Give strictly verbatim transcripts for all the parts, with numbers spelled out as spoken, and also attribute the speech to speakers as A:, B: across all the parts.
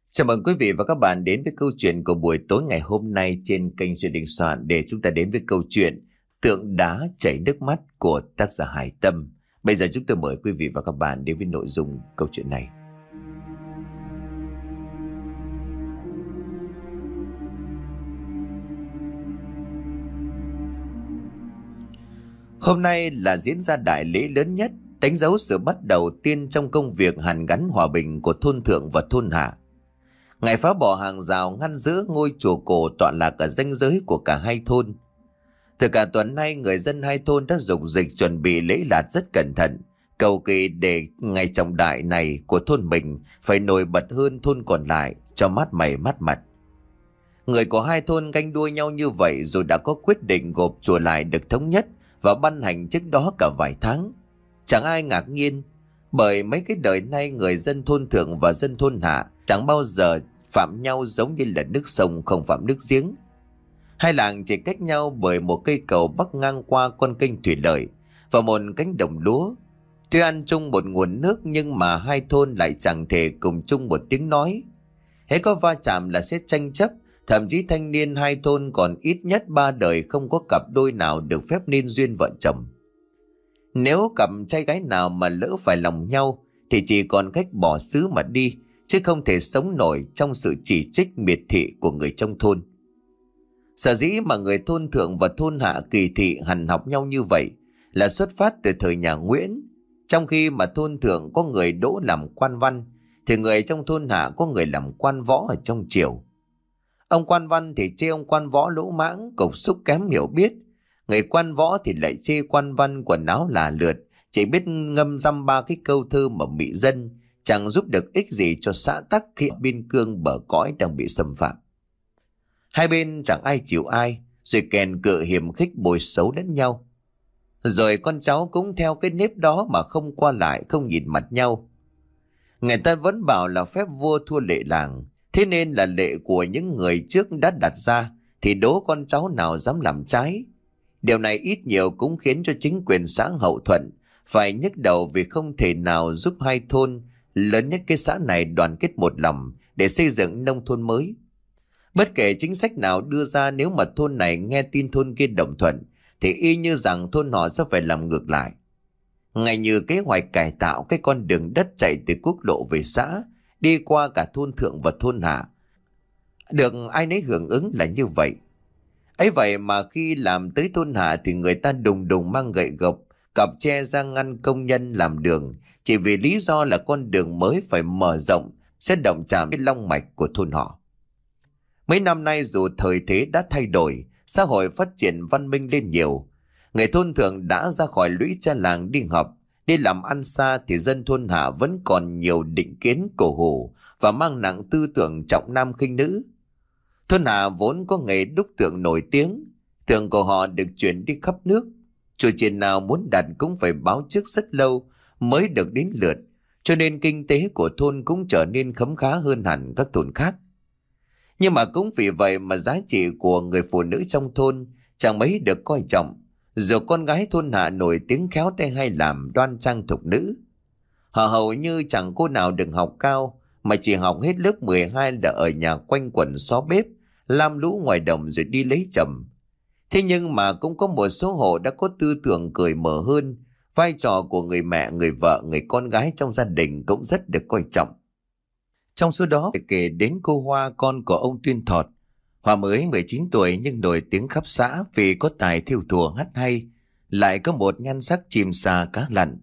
A: Chào mừng quý vị và các bạn đến với câu chuyện của buổi tối ngày hôm nay trên kênh Truyện Đình Soạn, để chúng ta đến với câu chuyện Tượng đá chảy nước mắt của tác giả Hải Tâm. Bây giờ chúng tôi mời quý vị và các bạn đến với nội dung câu chuyện này. Hôm nay là diễn ra đại lễ lớn nhất, đánh dấu sự bắt đầu tiên trong công việc hàn gắn hòa bình của thôn thượng và thôn hạ. Ngày phá bỏ hàng rào ngăn giữa ngôi chùa cổ tọa lạc ở ranh giới của cả hai thôn. Từ cả tuần nay, người dân hai thôn đã dục dịch chuẩn bị lễ lạt rất cẩn thận, cầu kỳ để ngày trọng đại này của thôn mình phải nổi bật hơn thôn còn lại, cho mát mày mát mặt. Người của hai thôn ganh đua nhau như vậy rồi đã có quyết định gộp chùa lại được thống nhất và ban hành trước đó cả vài tháng. Chẳng ai ngạc nhiên, bởi mấy cái đời nay người dân thôn thượng và dân thôn hạ chẳng bao giờ phạm nhau giống như là nước sông không phạm nước giếng. Hai làng chỉ cách nhau bởi một cây cầu bắc ngang qua con kênh thủy lợi và một cánh đồng lúa. Tuy ăn chung một nguồn nước nhưng mà hai thôn lại chẳng thể cùng chung một tiếng nói. Hễ có va chạm là sẽ tranh chấp, thậm chí thanh niên hai thôn còn ít nhất ba đời không có cặp đôi nào được phép nên duyên vợ chồng. Nếu cặp trai gái nào mà lỡ phải lòng nhau thì chỉ còn cách bỏ xứ mà đi, chứ không thể sống nổi trong sự chỉ trích miệt thị của người trong thôn. Sở dĩ mà người thôn thượng và thôn hạ kỳ thị hằn học nhau như vậy là xuất phát từ thời nhà Nguyễn. Trong khi mà thôn thượng có người đỗ làm quan văn, thì người trong thôn hạ có người làm quan võ ở trong triều. Ông quan văn thì chê ông quan võ lỗ mãng, cục xúc kém hiểu biết. Người quan võ thì lại chê quan văn quần áo là lượt, chỉ biết ngâm dăm ba cái câu thơ mà mị dân, chẳng giúp được ích gì cho xã tắc khi biên cương bờ cõi đang bị xâm phạm. Hai bên chẳng ai chịu ai, rồi kèn cựa hiểm khích bồi xấu lẫn nhau. Rồi con cháu cũng theo cái nếp đó mà không qua lại, không nhìn mặt nhau. Người ta vẫn bảo là phép vua thua lệ làng, thế nên là lệ của những người trước đã đặt ra thì đố con cháu nào dám làm trái. Điều này ít nhiều cũng khiến cho chính quyền xã Hậu Thuận phải nhức đầu vì không thể nào giúp hai thôn lớn nhất cái xã này đoàn kết một lòng để xây dựng nông thôn mới. Bất kể chính sách nào đưa ra, nếu mà thôn này nghe tin thôn kia đồng thuận thì y như rằng thôn họ sẽ phải làm ngược lại. Ngay như kế hoạch cải tạo cái con đường đất chạy từ quốc lộ về xã, đi qua cả thôn thượng và thôn hạ, được ai nấy hưởng ứng là như vậy. Ấy vậy mà khi làm tới thôn hạ thì người ta đùng đùng mang gậy gộc, cặp tre ra ngăn công nhân làm đường, chỉ vì lý do là con đường mới phải mở rộng sẽ động chạm đến long mạch của thôn họ. Mấy năm nay dù thời thế đã thay đổi, xã hội phát triển văn minh lên nhiều, người thôn thượng đã ra khỏi lũy cha làng đi học, đi làm ăn xa, thì dân thôn hạ vẫn còn nhiều định kiến cổ hủ và mang nặng tư tưởng trọng nam khinh nữ. Thôn hạ vốn có nghề đúc tượng nổi tiếng, tượng của họ được chuyển đi khắp nước. Chùa chiền nào muốn đặt cũng phải báo trước rất lâu mới được đến lượt, cho nên kinh tế của thôn cũng trở nên khấm khá hơn hẳn các thôn khác. Nhưng mà cũng vì vậy mà giá trị của người phụ nữ trong thôn chẳng mấy được coi trọng, dù con gái thôn hạ nổi tiếng khéo tay hay làm, đoan trang thục nữ. Họ hầu như chẳng cô nào được học cao, mà chỉ học hết lớp mười hai là ở nhà quanh quẩn xó bếp, lam lũ ngoài đồng rồi đi lấy chồng. Thế nhưng mà cũng có một số hộ đã có tư tưởng cởi mở hơn, vai trò của người mẹ, người vợ, người con gái trong gia đình cũng rất được coi trọng. Trong số đó phải kể đến cô Hoa, con của ông Tuyên Thọt. Hoa mới mười chín tuổi nhưng nổi tiếng khắp xã vì có tài thêu thùa hát hay, lại có một nhan sắc chim sa cá lặn.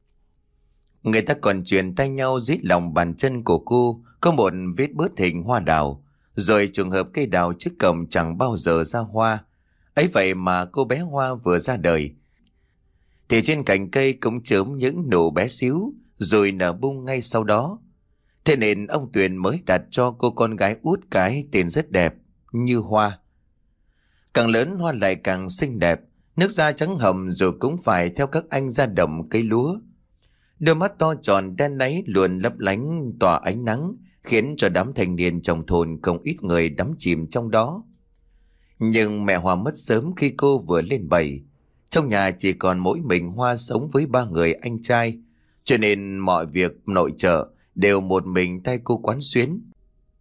A: Người ta còn truyền tay nhau dưới lòng bàn chân của cô có một vết bớt hình hoa đào, rồi trường hợp cây đào trước cổng chẳng bao giờ ra hoa. Ấy vậy mà cô bé Hoa vừa ra đời thì trên cành cây cũng chớm những nụ bé xíu rồi nở bung ngay sau đó. Thế nên ông Tuyền mới đặt cho cô con gái út cái tên rất đẹp, Như Hoa. Càng lớn Hoa lại càng xinh đẹp, nước da trắng hồng rồi cũng phải theo các anh ra đồng cây lúa. Đôi mắt to tròn đen láy luôn lấp lánh tỏa ánh nắng, khiến cho đám thanh niên trong thôn không ít người đắm chìm trong đó. Nhưng mẹ Hoa mất sớm khi cô vừa lên bảy. Trong nhà chỉ còn mỗi mình Hoa sống với ba người anh trai, cho nên mọi việc nội trợ đều một mình tay cô quán xuyến.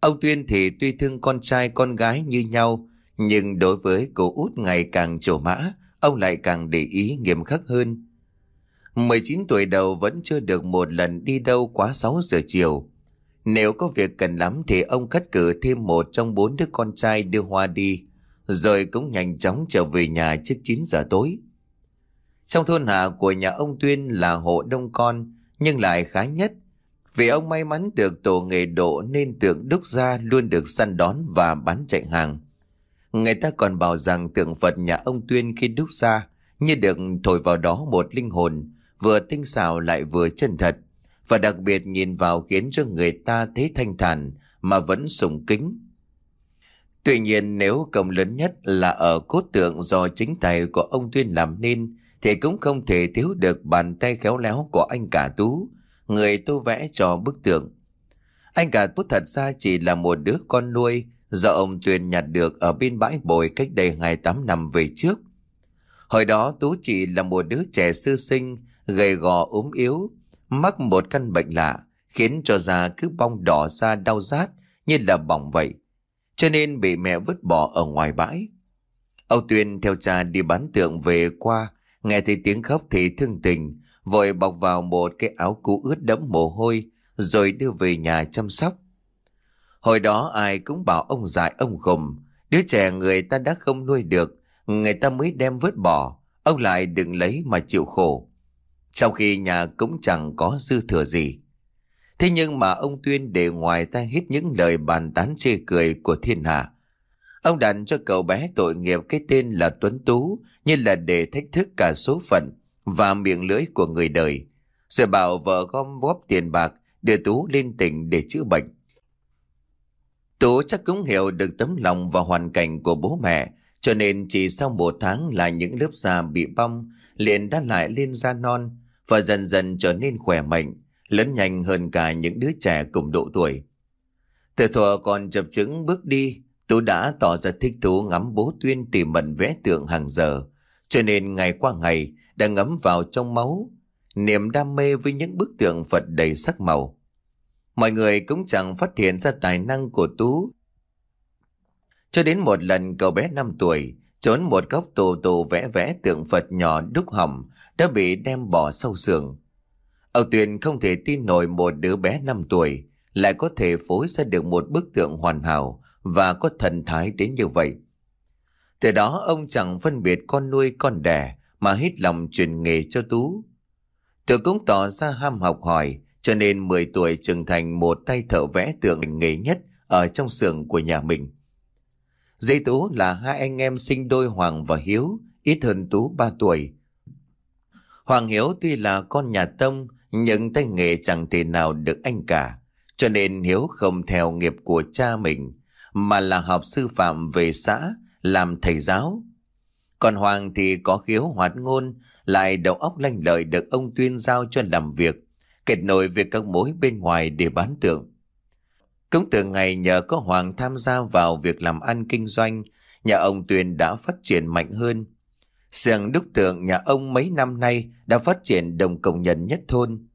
A: Ông Tuyên thì tuy thương con trai con gái như nhau, nhưng đối với cô út ngày càng trổ mã, ông lại càng để ý nghiêm khắc hơn. mười chín tuổi đầu vẫn chưa được một lần đi đâu quá sáu giờ chiều. Nếu có việc cần lắm thì ông cắt cử thêm một trong bốn đứa con trai đưa Hoa đi, rồi cũng nhanh chóng trở về nhà trước chín giờ tối. Trong thôn Hạ của nhà ông Tuyên là hộ đông con, nhưng lại khá nhất. Vì ông may mắn được tổ nghề độ nên tượng đúc ra luôn được săn đón và bán chạy hàng. Người ta còn bảo rằng tượng Phật nhà ông Tuyên khi đúc ra như được thổi vào đó một linh hồn, vừa tinh xảo lại vừa chân thật, và đặc biệt nhìn vào khiến cho người ta thấy thanh thản mà vẫn sùng kính. Tuy nhiên nếu công lớn nhất là ở cốt tượng do chính tay của ông Tuyên làm nên, thì cũng không thể thiếu được bàn tay khéo léo của anh cả Tú, người tô vẽ cho bức tượng. Anh cả Tú thật ra chỉ là một đứa con nuôi do ông Tuyên nhặt được ở bên bãi bồi cách đây hai mươi tám năm về trước. Hồi đó Tú chỉ là một đứa trẻ sơ sinh, gầy gò ốm yếu, mắc một căn bệnh lạ khiến cho da cứ bong đỏ ra đau rát như là bỏng vậy, cho nên bị mẹ vứt bỏ ở ngoài bãi. Ông Tuyên theo cha đi bán tượng về qua, nghe thấy tiếng khóc thì thương tình, vội bọc vào một cái áo cũ ướt đẫm mồ hôi rồi đưa về nhà chăm sóc. Hồi đó ai cũng bảo ông dại ông khùng, đứa trẻ người ta đã không nuôi được, người ta mới đem vứt bỏ, ông lại đừng lấy mà chịu khổ, trong khi nhà cũng chẳng có dư thừa gì. Thế nhưng mà ông Tuyên để ngoài ta hết những lời bàn tán chê cười của thiên hạ. Ông đặt cho cậu bé tội nghiệp cái tên là Tuấn Tú, như là để thách thức cả số phận và miệng lưỡi của người đời, rồi bảo vợ gom góp tiền bạc đưa Tú lên tỉnh để chữa bệnh. Tú chắc cũng hiểu được tấm lòng và hoàn cảnh của bố mẹ, cho nên chỉ sau một tháng là những lớp da bị bong liền đã lại lên da non và dần dần trở nên khỏe mạnh, lớn nhanh hơn cả những đứa trẻ cùng độ tuổi. Từ thuở còn chập chững bước đi, Tú đã tỏ ra thích thú ngắm bố Tuyên tỉ mẩn vẽ tượng hàng giờ, cho nên ngày qua ngày đã ngấm vào trong máu niềm đam mê với những bức tượng Phật đầy sắc màu. Mọi người cũng chẳng phát hiện ra tài năng của Tú, cho đến một lần cậu bé năm tuổi trốn một góc tù tù vẽ vẽ tượng Phật nhỏ đúc hỏng đã bị đem bỏ sâu giường. Ông Tuyên không thể tin nổi một đứa bé năm tuổi lại có thể phối ra được một bức tượng hoàn hảo và có thần thái đến như vậy. Từ đó ông chẳng phân biệt con nuôi con đẻ mà hết lòng truyền nghề cho Tú. Tôi cũng tỏ ra ham học hỏi, cho nên mười tuổi trưởng thành một tay thợ vẽ tượng nghề nhất ở trong xưởng của nhà mình. Dì Tú là hai anh em sinh đôi Hoàng và Hiếu, ít hơn Tú ba tuổi. Hoàng Hiếu tuy là con nhà Tông, nhưng tay nghề chẳng thể nào được anh cả, cho nên Hiếu không theo nghiệp của cha mình, mà là học sư phạm về xã, làm thầy giáo. Còn Hoàng thì có khiếu hoạt ngôn, lại đầu óc lanh lợi được ông Tuyên giao cho làm việc, kết nối với các mối bên ngoài để bán tượng. Cũng từ ngày nhờ có Hoàng tham gia vào việc làm ăn kinh doanh, nhà ông Tuyên đã phát triển mạnh hơn. Xưởng đúc tượng nhà ông mấy năm nay đã phát triển đồng công nhân nhất thôn.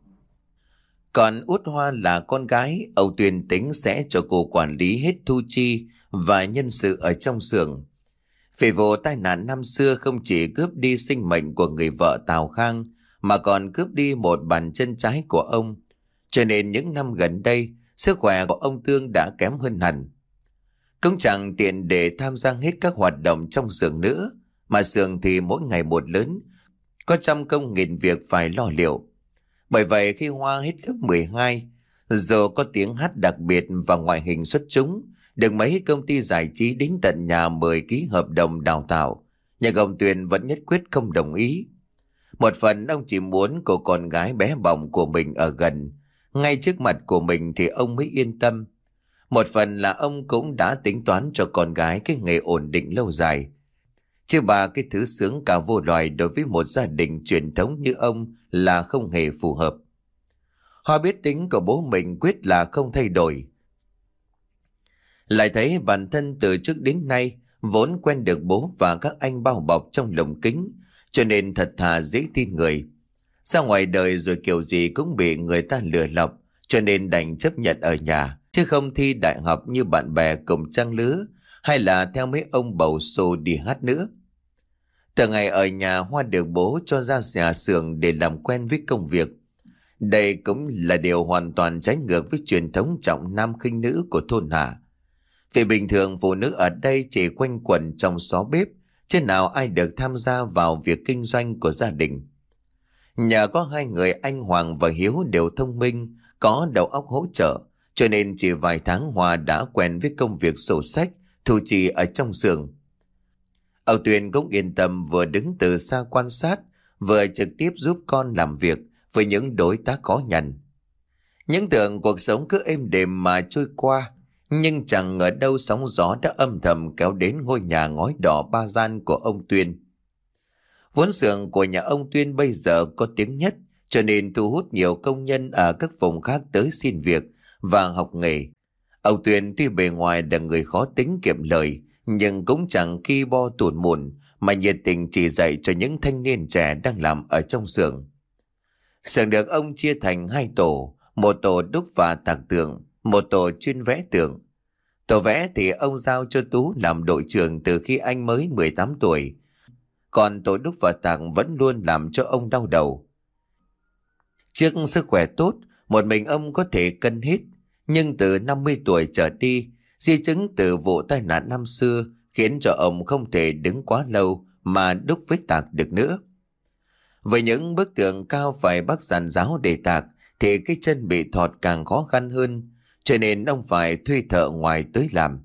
A: Còn Út Hoa là con gái, ông Tuyên tính sẽ cho cô quản lý hết thu chi và nhân sự ở trong xưởng. Vì vụ tai nạn năm xưa không chỉ cướp đi sinh mệnh của người vợ Tào Khang, mà còn cướp đi một bàn chân trái của ông, cho nên những năm gần đây sức khỏe của ông Tương đã kém hơn hẳn. Cũng chẳng tiện để tham gia hết các hoạt động trong xưởng nữa, mà xưởng thì mỗi ngày một lớn, có trăm công nghìn việc phải lo liệu. Bởi vậy khi Hoa hết lớp mười hai, dù có tiếng hát đặc biệt và ngoại hình xuất chúng, được mấy công ty giải trí đến tận nhà mời ký hợp đồng đào tạo, nhưng ông Tuyên vẫn nhất quyết không đồng ý. Một phần ông chỉ muốn cô con gái bé bỏng của mình ở gần, ngay trước mặt của mình thì ông mới yên tâm. Một phần là ông cũng đã tính toán cho con gái cái nghề ổn định lâu dài. Chứ bà cái thứ sướng cả vô loài đối với một gia đình truyền thống như ông là không hề phù hợp. Hoa biết tính của bố mình quyết là không thay đổi. Lại thấy bản thân từ trước đến nay vốn quen được bố và các anh bao bọc trong lồng kính, cho nên thật thà dễ tin người. Ra ngoài đời rồi kiểu gì cũng bị người ta lừa lọc, cho nên đành chấp nhận ở nhà, chứ không thi đại học như bạn bè cùng trang lứa hay là theo mấy ông bầu xô đi hát nữa. Từ ngày ở nhà, Hoa được bố cho ra nhà xưởng để làm quen với công việc. Đây cũng là điều hoàn toàn trái ngược với truyền thống trọng nam khinh nữ của thôn Hạ. Vì bình thường phụ nữ ở đây chỉ quanh quẩn trong xó bếp, chứ nào ai được tham gia vào việc kinh doanh của gia đình. Nhờ có hai người anh Hoàng và Hiếu đều thông minh, có đầu óc hỗ trợ, cho nên chỉ vài tháng Hoa đã quen với công việc sổ sách, thu chi ở trong xưởng. Ông Tuyên cũng yên tâm, vừa đứng từ xa quan sát, vừa trực tiếp giúp con làm việc với những đối tác khó nhằn. Những tưởng cuộc sống cứ êm đềm mà trôi qua, nhưng chẳng ở đâu sóng gió đã âm thầm kéo đến ngôi nhà ngói đỏ ba gian của ông Tuyên. Vốn xưởng của nhà ông Tuyên bây giờ có tiếng nhất, cho nên thu hút nhiều công nhân ở các vùng khác tới xin việc và học nghề. Ông Tuyên tuy bề ngoài là người khó tính kiệm lời, nhưng cũng chẳng khi bo tủn mủn mà nhiệt tình chỉ dạy cho những thanh niên trẻ đang làm ở trong xưởng. Xưởng được ông chia thành hai tổ, một tổ đúc và tạc tượng, một tổ chuyên vẽ tượng. Tổ vẽ thì ông giao cho Tú làm đội trưởng từ khi anh mới mười tám tuổi, còn tổ đúc và tạc vẫn luôn làm cho ông đau đầu. Trước sức khỏe tốt, một mình ông có thể cân hết, nhưng từ năm mươi tuổi trở đi, di chứng từ vụ tai nạn năm xưa khiến cho ông không thể đứng quá lâu mà đúc với tạc được nữa. Với những bức tượng cao phải bác giàn giáo để tạc thì cái chân bị thọt càng khó khăn hơn, cho nên ông phải thuê thợ ngoài tới làm.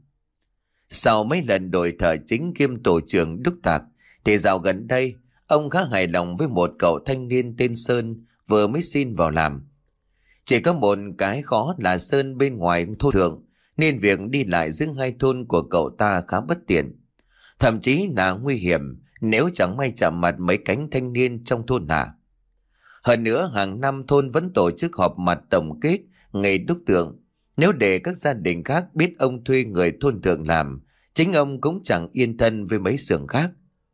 A: Sau mấy lần đổi thợ chính kiêm tổ trưởng đúc tạc thì dạo gần đây ông khá hài lòng với một cậu thanh niên tên Sơn vừa mới xin vào làm. Chỉ có một cái khó là Sơn bên ngoài thôn thượng, nên việc đi lại giữa hai thôn của cậu ta khá bất tiện, thậm chí là nguy hiểm nếu chẳng may chạm mặt mấy cánh thanh niên trong thôn Hạ. Hơn nữa, hàng năm thôn vẫn tổ chức họp mặt tổng kết nghề đúc tượng. Nếu để các gia đình khác biết ông thuê người thôn thượng làm, chính ông cũng chẳng yên thân với mấy xưởng khác.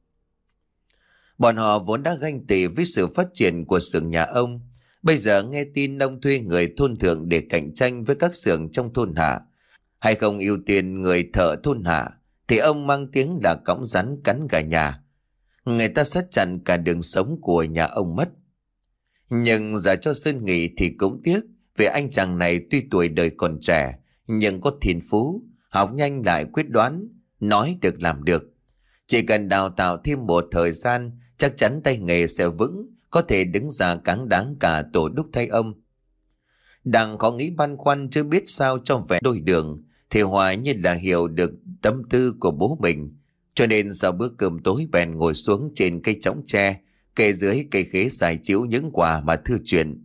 A: Bọn họ vốn đã ganh tị với sự phát triển của xưởng nhà ông. Bây giờ nghe tin ông thuê người thôn thượng để cạnh tranh với các xưởng trong thôn Hạ, hay không ưu tiên người thợ thôn Hạ, thì ông mang tiếng là cõng rắn cắn gà nhà. Người ta sát chặn cả đường sống của nhà ông mất. Nhưng giờ cho Sơn nghỉ thì cũng tiếc, vì anh chàng này tuy tuổi đời còn trẻ, nhưng có thiên phú, học nhanh lại quyết đoán, nói được làm được. Chỉ cần đào tạo thêm một thời gian, chắc chắn tay nghề sẽ vững, có thể đứng ra cáng đáng cả tổ đúc thay ông. Đang có nghĩ băn khoăn chưa biết sao cho vẻ đôi đường, thì Hòa như là hiểu được tâm tư của bố mình, cho nên sau bữa cơm tối bèn ngồi xuống trên cây chõng tre, kề dưới cây khế xài chiếu những quà mà thư chuyện.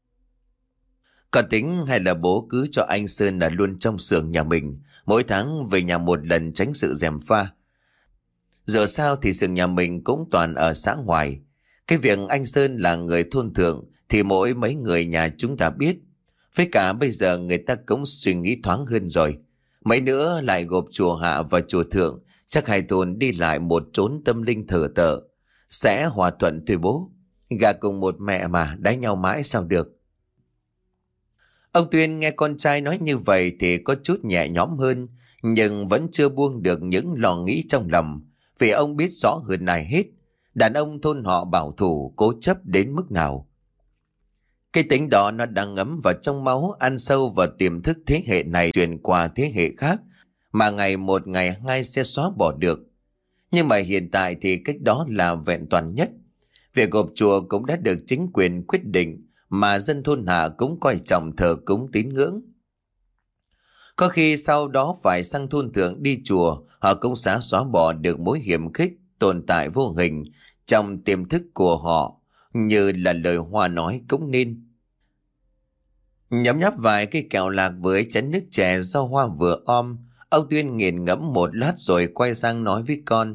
A: Còn tính hay là bố cứ cho anh Sơn là luôn trong xưởng nhà mình, mỗi tháng về nhà một lần tránh sự gièm pha. Giờ sao thì xưởng nhà mình cũng toàn ở xã ngoài. Cái việc anh Sơn là người thôn thượng thì mỗi mấy người nhà chúng ta biết. Với cả bây giờ người ta cũng suy nghĩ thoáng hơn rồi. Mấy nữa lại gộp chùa Hạ và chùa Thượng, chắc hai thôn đi lại một chốn tâm linh thờ tợ, sẽ hòa thuận thôi bố. Gà cùng một mẹ mà đánh nhau mãi sao được. Ông Tuyên nghe con trai nói như vậy thì có chút nhẹ nhõm hơn, nhưng vẫn chưa buông được những lo nghĩ trong lòng, vì ông biết rõ hơn ai hết đàn ông thôn họ bảo thủ cố chấp đến mức nào. Cái tính đó nó đang ngấm vào trong máu, ăn sâu vào tiềm thức thế hệ này truyền qua thế hệ khác, mà ngày một ngày hai sẽ xóa bỏ được. Nhưng mà hiện tại thì cách đó là vẹn toàn nhất. Việc gộp chùa cũng đã được chính quyền quyết định, mà dân thôn Hạ cũng coi trọng thờ cúng tín ngưỡng. Có khi sau đó phải sang thôn Thượng đi chùa, họ cũng sẽ xóa bỏ được mối hiểm khích tồn tại vô hình trong tiềm thức của họ, như là lời Hoa nói cũng nên. Nhấm nháp vài cây kẹo lạc với chén nước chè do Hoa vừa om, ông Tuyên nghiền ngẫm một lát rồi quay sang nói với con.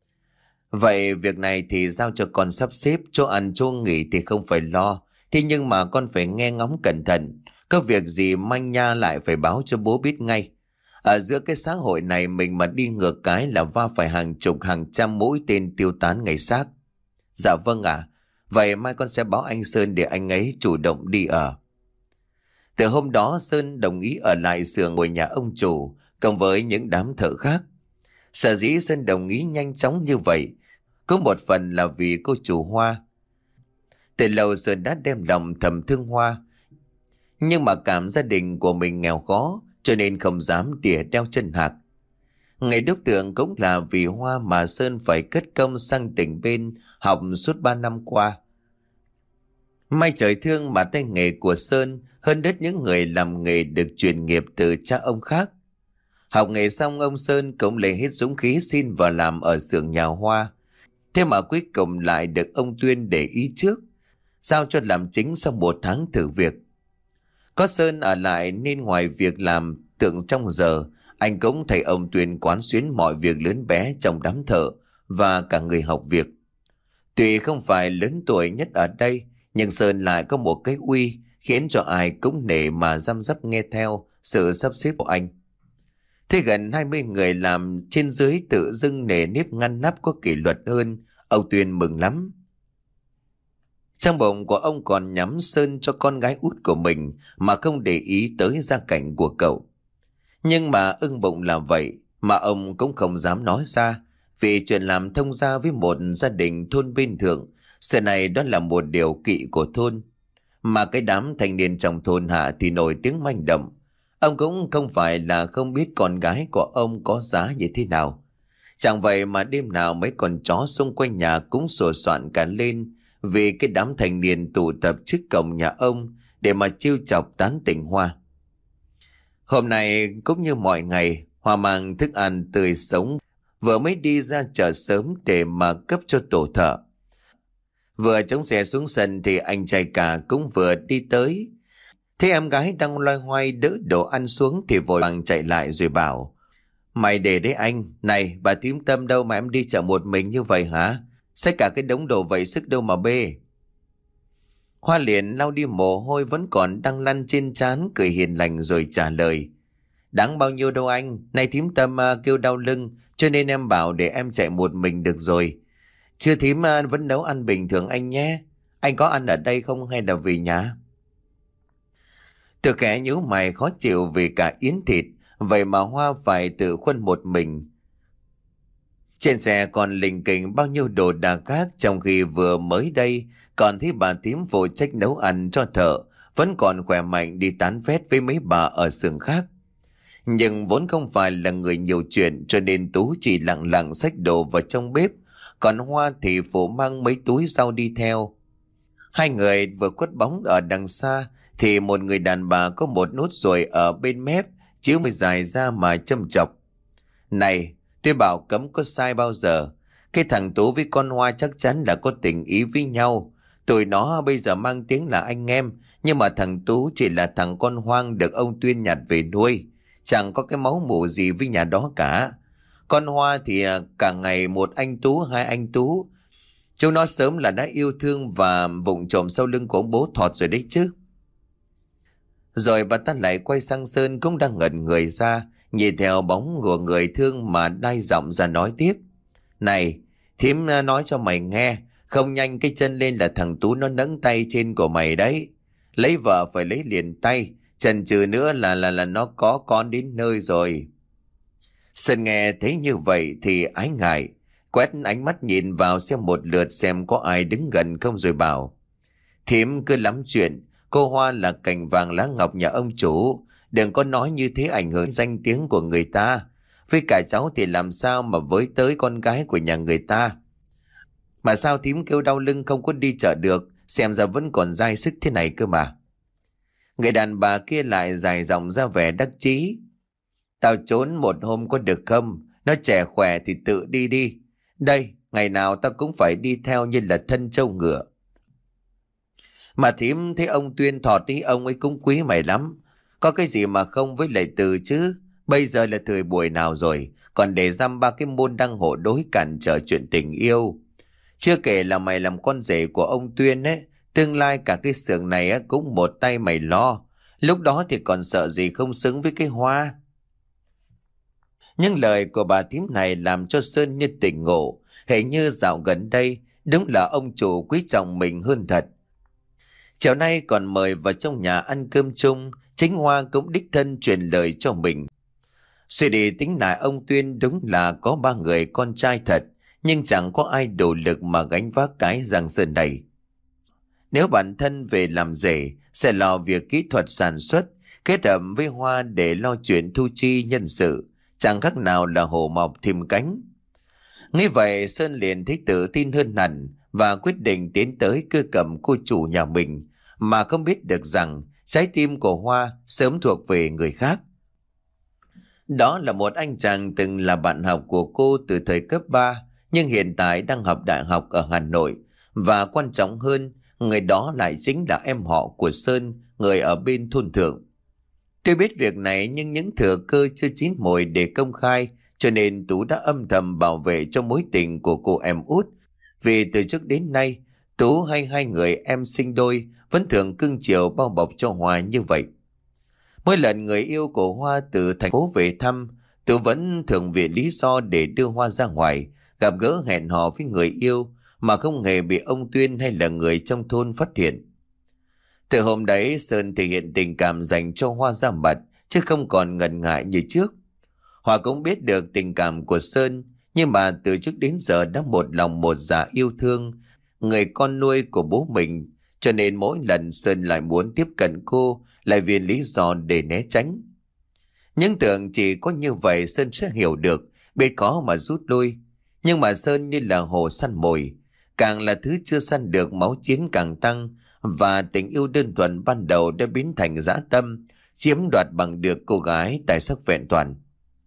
A: Vậy việc này thì giao cho con sắp xếp, chỗ ăn chỗ nghỉ thì không phải lo. Thế nhưng mà con phải nghe ngóng cẩn thận, có việc gì manh nha lại phải báo cho bố biết ngay. Ở giữa cái xã hội này mình mà đi ngược cái là va phải hàng chục hàng trăm mũi tên tiêu tán ngày xác. Dạ vâng ạ, vậy mai con sẽ báo anh Sơn để anh ấy chủ động đi ở. Từ hôm đó Sơn đồng ý ở lại xưởng của nhà ông chủ cộng với những đám thợ khác. Sở dĩ Sơn đồng ý nhanh chóng như vậy có một phần là vì cô chủ Hoa. Từ lâu Sơn đã đem lòng thầm thương Hoa, nhưng mà cảm gia đình của mình nghèo khó cho nên không dám đỉa đeo chân hạc. Ngày đúc tượng cũng là vì Hoa mà Sơn phải cất công sang tỉnh bên học suốt ba năm qua. May trời thương mà tay nghề của Sơn hơn đứt những người làm nghề được truyền nghiệp từ cha ông khác. Học nghề xong ông Sơn cũng lấy hết dũng khí xin vào làm ở xưởng nhà Hoa. Thế mà cuối cùng lại được ông Tuyên để ý trước, giao cho làm chính sau một tháng thử việc. Có Sơn ở lại nên ngoài việc làm tượng trong giờ, anh cũng thấy ông Tuyên quán xuyến mọi việc lớn bé trong đám thợ và cả người học việc. Tuy không phải lớn tuổi nhất ở đây, nhưng Sơn lại có một cái uy khiến cho ai cũng nể mà răm rắp nghe theo sự sắp xếp của anh. Thế gần hai mươi người làm trên dưới tự dưng nề nếp ngăn nắp có kỷ luật hơn, ông Tuyên mừng lắm. Trong bụng của ông còn nhắm Sơn cho con gái út của mình mà không để ý tới gia cảnh của cậu. Nhưng mà ưng bụng là vậy mà ông cũng không dám nói ra, vì chuyện làm thông gia với một gia đình thôn bên thượng, xưa này đó là một điều kỵ của thôn. Mà cái đám thanh niên trong thôn hạ thì nổi tiếng manh động. Ông cũng không phải là không biết con gái của ông có giá như thế nào. Chẳng vậy mà đêm nào mấy con chó xung quanh nhà cũng sủa soạn cả lên vì cái đám thanh niên tụ tập trước cổng nhà ông để mà trêu chọc tán tỉnh Hoa. Hôm nay cũng như mọi ngày, Hoa mang thức ăn tươi sống vừa mới đi ra chợ sớm để mà cấp cho tổ thợ. Vừa chống xe xuống sân thì anh trai cả cũng vừa đi tới. Thấy em gái đang loay hoay đỡ đồ ăn xuống thì vội vàng chạy lại rồi bảo: Mày để đấy anh, này bà thím Tâm đâu mà em đi chợ một mình như vậy hả? Xách cả cái đống đồ vậy sức đâu mà bê. Hoa liền lau đi mồ hôi vẫn còn đang lăn trên trán, cười hiền lành rồi trả lời: Đáng bao nhiêu đâu anh, này thím Tâm à, kêu đau lưng cho nên em bảo để em chạy một mình được rồi. Chưa thím à, vẫn nấu ăn bình thường anh nhé. Anh có ăn ở đây không hay là về nhà? Từ kẻ nhíu mày khó chịu vì cả yến thịt, vậy mà Hoa phải tự khuân một mình. Trên xe còn lình kình bao nhiêu đồ đạc khác, trong khi vừa mới đây còn thấy bà thím phụ trách nấu ăn cho thợ vẫn còn khỏe mạnh đi tán phét với mấy bà ở xưởng khác. Nhưng vốn không phải là người nhiều chuyện cho nên Tú chỉ lặng lặng xách đồ vào trong bếp, còn Hoa thì phụ mang mấy túi rau đi theo. Hai người vừa khuất bóng ở đằng xa thì một người đàn bà có một nốt ruồi ở bên mép chiếu mới dài ra mà châm chọc: Này, tôi bảo cấm có sai bao giờ. Cái thằng Tú với con Hoa chắc chắn là có tình ý với nhau. Tụi nó bây giờ mang tiếng là anh em, nhưng mà thằng Tú chỉ là thằng con hoang được ông Tuyên nhặt về nuôi, chẳng có cái máu mủ gì với nhà đó cả. Con Hoa thì cả ngày một anh Tú hai anh Tú. Chúng nó sớm là đã yêu thương và vụng trộm sau lưng của ông bố Thọt rồi đấy chứ. Rồi bà ta lại quay sang Sơn cũng đang ngẩn người ra, nhìn theo bóng của người thương mà đai giọng ra nói tiếp: Này, thím nói cho mày nghe, không nhanh cái chân lên là thằng Tú nó nẫng tay trên của mày đấy. Lấy vợ phải lấy liền tay, chần chừ nữa là là là nó có con đến nơi rồi. Sơn nghe thấy như vậy thì ái ngại, quét ánh mắt nhìn vào xem một lượt xem có ai đứng gần không rồi bảo: Thím cứ lắm chuyện, cô Hoa là cành vàng lá ngọc nhà ông chủ, đừng có nói như thế ảnh hưởng danh tiếng của người ta. Với cả cháu thì làm sao mà với tới con gái của nhà người ta. Mà sao thím kêu đau lưng không có đi chợ được, xem ra vẫn còn dai sức thế này cơ mà. Người đàn bà kia lại dài dòng ra vẻ đắc chí: Tao trốn một hôm có được không? Nó trẻ khỏe thì tự đi đi. Đây, ngày nào tao cũng phải đi theo như là thân trâu ngựa. Mà thím thấy ông Tuyên Thọt ý, ông ấy cũng quý mày lắm. Có cái gì mà không với lại Từ chứ? Bây giờ là thời buổi nào rồi, còn để dăm ba cái môn đăng hộ đối cản trở chuyện tình yêu. Chưa kể là mày làm con rể của ông Tuyên ấy, tương lai cả cái xưởng này á, cũng một tay mày lo. Lúc đó thì còn sợ gì không xứng với cái Hoa. Nhưng lời của bà thím này làm cho Sơn như tỉnh ngộ, hệ như dạo gần đây đúng là ông chủ quý trọng mình hơn thật. Chiều nay còn mời vào trong nhà ăn cơm chung, Chính Hoa cũng đích thân truyền lời cho mình. Suy đi tính lại, ông Tuyên đúng là có ba người con trai thật, nhưng chẳng có ai đủ lực mà gánh vác cái giang sơn này. Nếu bản thân về làm rể, sẽ lo việc kỹ thuật sản xuất, kết hợp với Hoa để lo chuyện thu chi nhân sự, chẳng khác nào là hổ mọc thêm cánh. Nghĩ vậy, Sơn liền thấy tự tin hơn hẳn và quyết định tiến tới cưa cầm cô chủ nhà mình, mà không biết được rằng trái tim của Hoa sớm thuộc về người khác. Đó là một anh chàng từng là bạn học của cô từ thời cấp ba, nhưng hiện tại đang học đại học ở Hà Nội, và quan trọng hơn, người đó lại chính là em họ của Sơn, người ở bên thôn thượng. Tôi biết việc này, nhưng những thừa cơ chưa chín mồi để công khai, cho nên Tú đã âm thầm bảo vệ cho mối tình của cô em út. Vì từ trước đến nay, Tú hay hai người em sinh đôi vẫn thường cưng chiều bao bọc cho Hoa như vậy. Mỗi lần người yêu của Hoa từ thành phố về thăm, Tú vẫn thường vì lý do để đưa Hoa ra ngoài, gặp gỡ hẹn hò với người yêu, mà không hề bị ông Tuyên hay là người trong thôn phát hiện. Từ hôm đấy, Sơn thể hiện tình cảm dành cho Hoa ra mặt, chứ không còn ngần ngại như trước. Hoa cũng biết được tình cảm của Sơn, nhưng mà từ trước đến giờ đã một lòng một dạ yêu thương người con nuôi của bố mình, cho nên mỗi lần Sơn lại muốn tiếp cận cô lại vì lý do để né tránh. Nhưng tưởng chỉ có như vậy Sơn sẽ hiểu được, biết có mà rút lui. Nhưng mà Sơn như là hổ săn mồi, càng là thứ chưa săn được máu chiến càng tăng, và tình yêu đơn thuần ban đầu đã biến thành dã tâm, chiếm đoạt bằng được cô gái tài sắc vẹn toàn.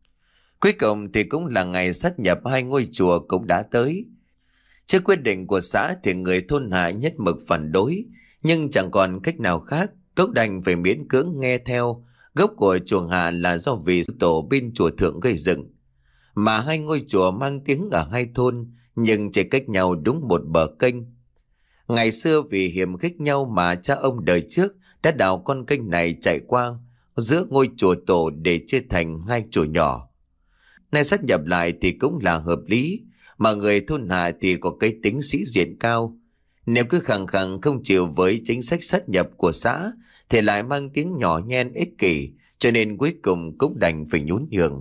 A: Cuối cùng thì cũng là ngày sát nhập hai ngôi chùa cũng đã tới. Trước quyết định của xã thì người thôn Hạ nhất mực phản đối, nhưng chẳng còn cách nào khác, Cốc đành phải miễn cưỡng nghe theo. Gốc của chùa Hạ là do vị tổ bên chùa Thượng gây dựng, mà hai ngôi chùa mang tiếng ở hai thôn, nhưng chỉ cách nhau đúng một bờ kênh. Ngày xưa vì hiềm khích nhau mà cha ông đời trước đã đào con kênh này chạy qua giữa ngôi chùa tổ để chia thành hai chùa nhỏ. Nay sát nhập lại thì cũng là hợp lý, mà người thôn Hạ thì có cái tính sĩ diện cao. Nếu cứ khăng khăng không chịu với chính sách sát nhập của xã thì lại mang tiếng nhỏ nhen ích kỷ, cho nên cuối cùng cũng đành phải nhún nhường.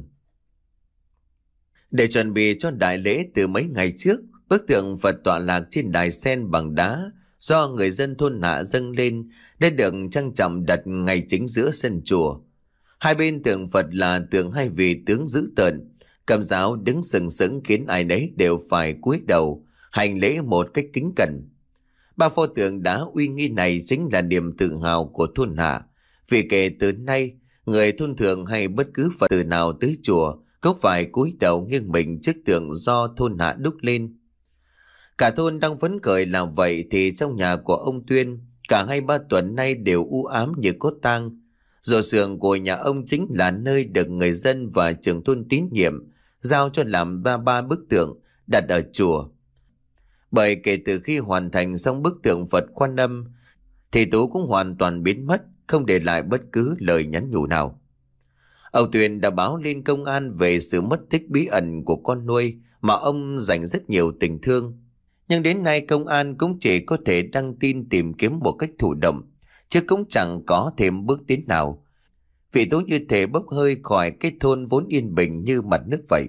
A: Để chuẩn bị cho đại lễ từ mấy ngày trước, bức tượng Phật tọa lạc trên đài sen bằng đá do người dân thôn Hạ dâng lên đã được trang trọng đặt ngay chính giữa sân chùa. Hai bên tượng Phật là tượng hai vị tướng dữ tợn, cầm giáo đứng sừng sững khiến ai nấy đều phải cúi đầu hành lễ một cách kính cẩn. Ba pho tượng đá uy nghi này chính là niềm tự hào của thôn Hạ, vì kể từ nay người thôn Thượng hay bất cứ Phật tử nào tới chùa cũng phải cúi đầu nghiêng mình trước tượng do thôn Hạ đúc lên. Cả thôn đang phấn khởi làm vậy thì trong nhà của ông Tuyên cả hai ba tuần nay đều u ám như cốt tang. Rổ xưởng của nhà ông chính là nơi được người dân và trưởng thôn tín nhiệm giao cho làm ba ba bức tượng đặt ở chùa. Bởi kể từ khi hoàn thành xong bức tượng Phật Quan Âm thì Tú cũng hoàn toàn biến mất, không để lại bất cứ lời nhắn nhủ nào. Ông Tuyền đã báo lên công an về sự mất tích bí ẩn của con nuôi mà ông dành rất nhiều tình thương. Nhưng đến nay công an cũng chỉ có thể đăng tin tìm kiếm một cách thụ động, chứ cũng chẳng có thêm bước tiến nào. Vì Tú như thể bốc hơi khỏi cái thôn vốn yên bình như mặt nước vậy.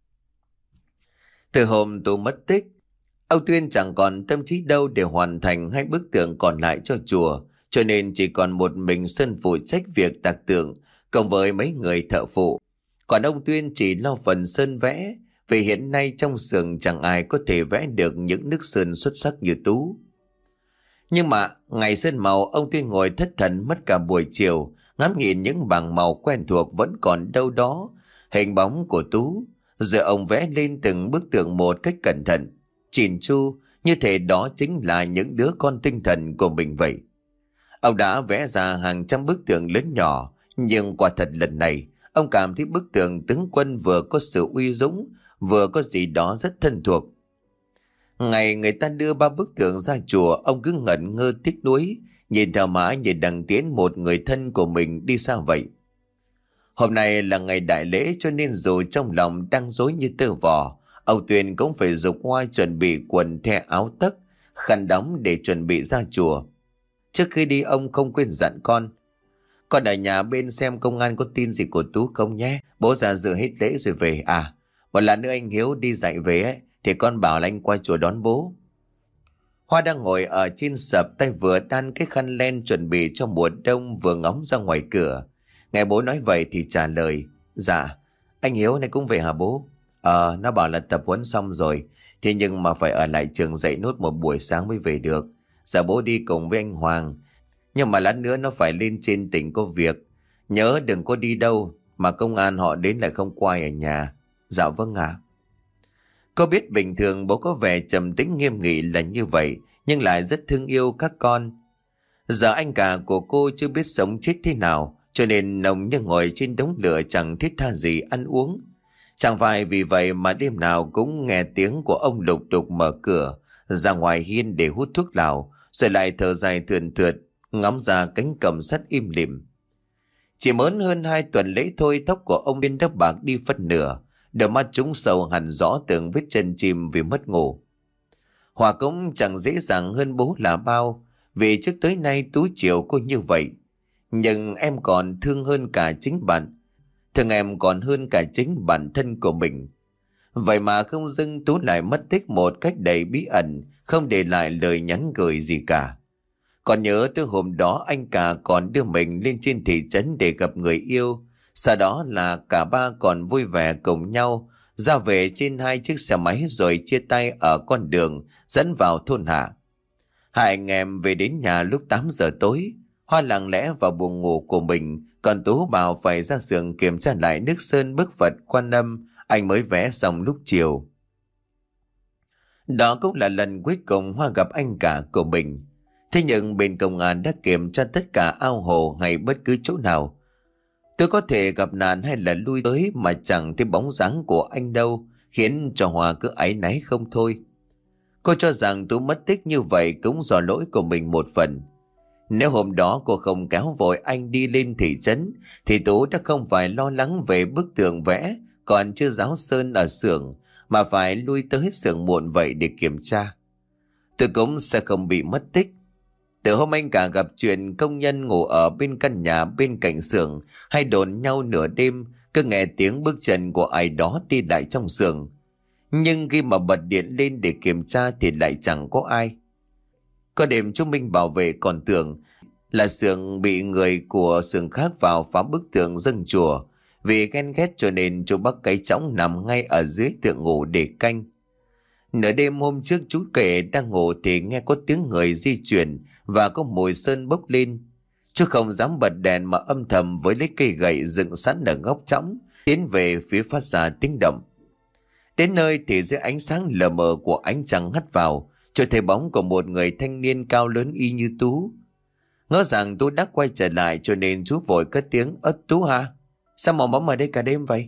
A: Từ hôm Tú mất tích, ông Tuyên chẳng còn tâm trí đâu để hoàn thành hai bức tượng còn lại cho chùa, cho nên chỉ còn một mình Sơn phụ trách việc tạc tượng cộng với mấy người thợ phụ. Còn ông Tuyên chỉ lo phần sơn vẽ, vì hiện nay trong xưởng chẳng ai có thể vẽ được những nước sơn xuất sắc như Tú. Nhưng mà ngày sơn màu, ông Tuyên ngồi thất thần mất cả buổi chiều, ngắm nhìn những bảng màu quen thuộc vẫn còn đâu đó hình bóng của Tú. Giờ ông vẽ lên từng bức tượng một cách cẩn thận, chỉn chu, như thể đó chính là những đứa con tinh thần của mình vậy. Ông đã vẽ ra hàng trăm bức tượng lớn nhỏ, nhưng quả thật lần này ông cảm thấy bức tượng tướng quân vừa có sự uy dũng, vừa có gì đó rất thân thuộc. Ngày người ta đưa ba bức tượng ra chùa, ông cứ ngẩn ngơ tiếc nuối, nhìn theo mãi như đằng tiến một người thân của mình đi xa vậy. Hôm nay là ngày đại lễ, cho nên dù trong lòng đang rối như tơ vò, ông Tuyền cũng phải giục Hoa chuẩn bị quần the áo tất, khăn đóng để chuẩn bị ra chùa. Trước khi đi ông không quên dặn con: Con ở nhà bên xem công an có tin gì của Tú không nhé. Bố ra dự hết lễ rồi về. À, một lần nữa anh Hiếu đi dạy về ấy, thì con bảo là anh qua chùa đón bố. Hoa đang ngồi ở trên sập, tay vừa đan cái khăn len chuẩn bị cho mùa đông, vừa ngóng ra ngoài cửa. Nghe bố nói vậy thì trả lời: Dạ, anh Hiếu này cũng về hả bố? Ờ, nó bảo là tập huấn xong rồi, thế nhưng mà phải ở lại trường dạy nốt một buổi sáng mới về được. Giờ bố đi cùng với anh Hoàng, nhưng mà lát nữa nó phải lên trên tỉnh có việc. Nhớ đừng có đi đâu, mà công an họ đến lại không qua ở nhà. Dạ vâng ạ. À. Cô biết bình thường bố có vẻ trầm tĩnh nghiêm nghị là như vậy, nhưng lại rất thương yêu các con. Giờ anh cả của cô chưa biết sống chết thế nào, cho nên nồng như ngồi trên đống lửa chẳng thiết tha gì ăn uống. Chẳng phải vì vậy mà đêm nào cũng nghe tiếng của ông lục đục mở cửa ra ngoài hiên để hút thuốc lào, rồi lại thở dài thườn thượt ngắm ra cánh cổng sắt im lìm. Chỉ mớn hơn hai tuần lễ thôi, tóc của ông Biên đã bạc đi phân nửa, đôi mắt trũng sâu hẳn rõ từng vết chân chim vì mất ngủ. Hòa cũng chẳng dễ dàng hơn bố là bao, vì trước tới nay Tú chiều cô như vậy. Nhưng em còn thương hơn cả chính bạn, thương em còn hơn cả chính bản thân của mình. Vậy mà không dưng Tú lại mất tích một cách đầy bí ẩn, không để lại lời nhắn gửi gì cả. Còn nhớ tới hôm đó anh cả còn đưa mình lên trên thị trấn để gặp người yêu. Sau đó là cả ba còn vui vẻ cùng nhau ra về trên hai chiếc xe máy, rồi chia tay ở con đường dẫn vào thôn Hạ. Hai anh em về đến nhà lúc tám giờ tối. Hoa lặng lẽ vào buồng ngủ của mình, còn Tú bảo phải ra xưởng kiểm tra lại nước sơn bức Phật Quan Âm anh mới vẽ xong lúc chiều. Đó cũng là lần cuối cùng Hoa gặp anh cả của mình. Thế nhưng bên công an đã kiểm tra tất cả ao hồ hay bất cứ chỗ nào. Tôi có thể gặp nạn hay là lui tới mà chẳng thấy bóng dáng của anh đâu, khiến cho Hoa cứ áy náy không thôi. Cô cho rằng Tú mất tích như vậy cũng do lỗi của mình một phần. Nếu hôm đó cô không kéo vội anh đi lên thị trấn, thì Tú đã không phải lo lắng về bức tường vẽ còn chưa ráo sơn ở xưởng, mà phải lui tới xưởng muộn vậy để kiểm tra. Tôi cũng sẽ không bị mất tích. Từ hôm anh cả gặp chuyện công nhân ngủ ở bên căn nhà bên cạnh xưởng hay đồn nhau nửa đêm, cứ nghe tiếng bước chân của ai đó đi lại trong xưởng. Nhưng khi mà bật điện lên để kiểm tra thì lại chẳng có ai. Có đêm chúng mình bảo vệ còn tưởng là xưởng bị người của xưởng khác vào phá bức tường dâng chùa. Vì ghen ghét cho nên chú bác cái chõng nằm ngay ở dưới tượng ngủ để canh. Nửa đêm hôm trước chú kể đang ngủ thì nghe có tiếng người di chuyển và có mùi sơn bốc lên. Chú không dám bật đèn mà âm thầm với lấy cây gậy dựng sẵn ở góc chõng tiến về phía phát ra tiếng động. Đến nơi thì dưới ánh sáng lờ mờ của ánh trăng hắt vào, cho thấy bóng của một người thanh niên cao lớn y như Tú. Ngỡ rằng Tú đã quay trở lại cho nên chú vội cất tiếng: "Ơ Tú hả? Sao mò mẫm ở đây cả đêm vậy?"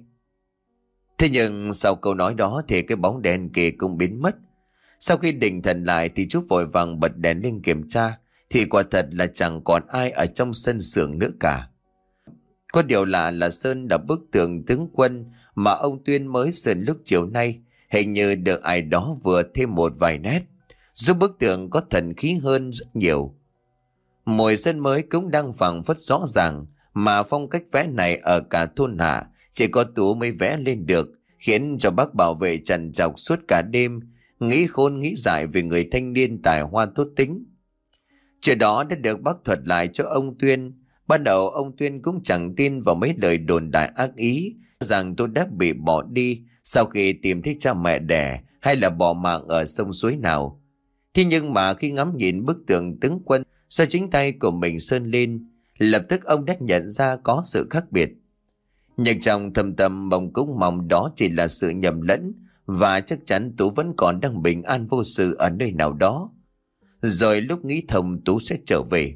A: Thế nhưng sau câu nói đó thì cái bóng đèn kia cũng biến mất. Sau khi định thần lại thì chú vội vàng bật đèn lên kiểm tra, thì quả thật là chẳng còn ai ở trong sân xưởng nữa cả. Có điều lạ là sơn đã bức tường tướng quân mà ông Tuyên mới sơn lúc chiều nay, hình như được ai đó vừa thêm một vài nét, giúp bức tường có thần khí hơn rất nhiều. Mùi sơn mới cũng đang phảng phất rõ ràng, mà phong cách vẽ này ở cả thôn Hạ chỉ có Tú mới vẽ lên được, khiến cho bác bảo vệ trằn trọc suốt cả đêm, nghĩ khôn nghĩ dại về người thanh niên tài hoa tốt tính. Chuyện đó đã được bác thuật lại cho ông Tuyên. Ban đầu ông Tuyên cũng chẳng tin vào mấy lời đồn đại ác ý rằng tôi đã bị bỏ đi sau khi tìm thấy cha mẹ đẻ, hay là bỏ mạng ở sông suối nào. Thế nhưng mà khi ngắm nhìn bức tượng tướng quân do chính tay của mình sơn lên, lập tức ông đã nhận ra có sự khác biệt. Nhưng trong thầm tâm ông cũng mong đó chỉ là sự nhầm lẫn, và chắc chắn Tú vẫn còn đang bình an vô sự ở nơi nào đó. Rồi lúc nghĩ thông Tú sẽ trở về.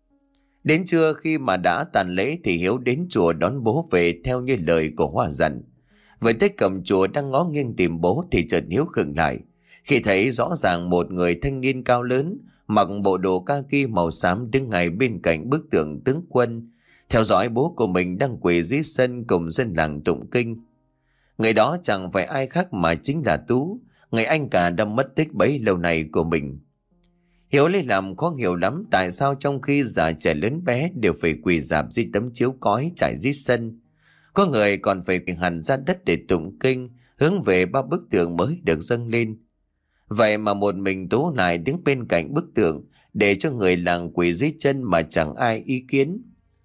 A: Đến trưa khi mà đã tàn lễ thì Hiếu đến chùa đón bố về theo như lời của Hoa dặn. Với tới cổng chùa đang ngó nghiêng tìm bố thì chợt Hiếu khựng lại khi thấy rõ ràng một người thanh niên cao lớn mặc bộ đồ kaki màu xám đứng ngay bên cạnh bức tượng tướng quân, theo dõi bố của mình đang quỳ dưới sân cùng dân làng tụng kinh. Người đó chẳng phải ai khác mà chính là Tú, người anh cả đã mất tích bấy lâu nay của mình. Hiếu lấy làm khó hiểu lắm tại sao trong khi già trẻ lớn bé đều phải quỳ rạp dưới tấm chiếu cói trải dưới sân. Có người còn phải quỳ hẳn ra đất để tụng kinh, hướng về ba bức tượng mới được dâng lên. Vậy mà một mình Tú lại đứng bên cạnh bức tượng để cho người làng quỳ dưới chân mà chẳng ai ý kiến.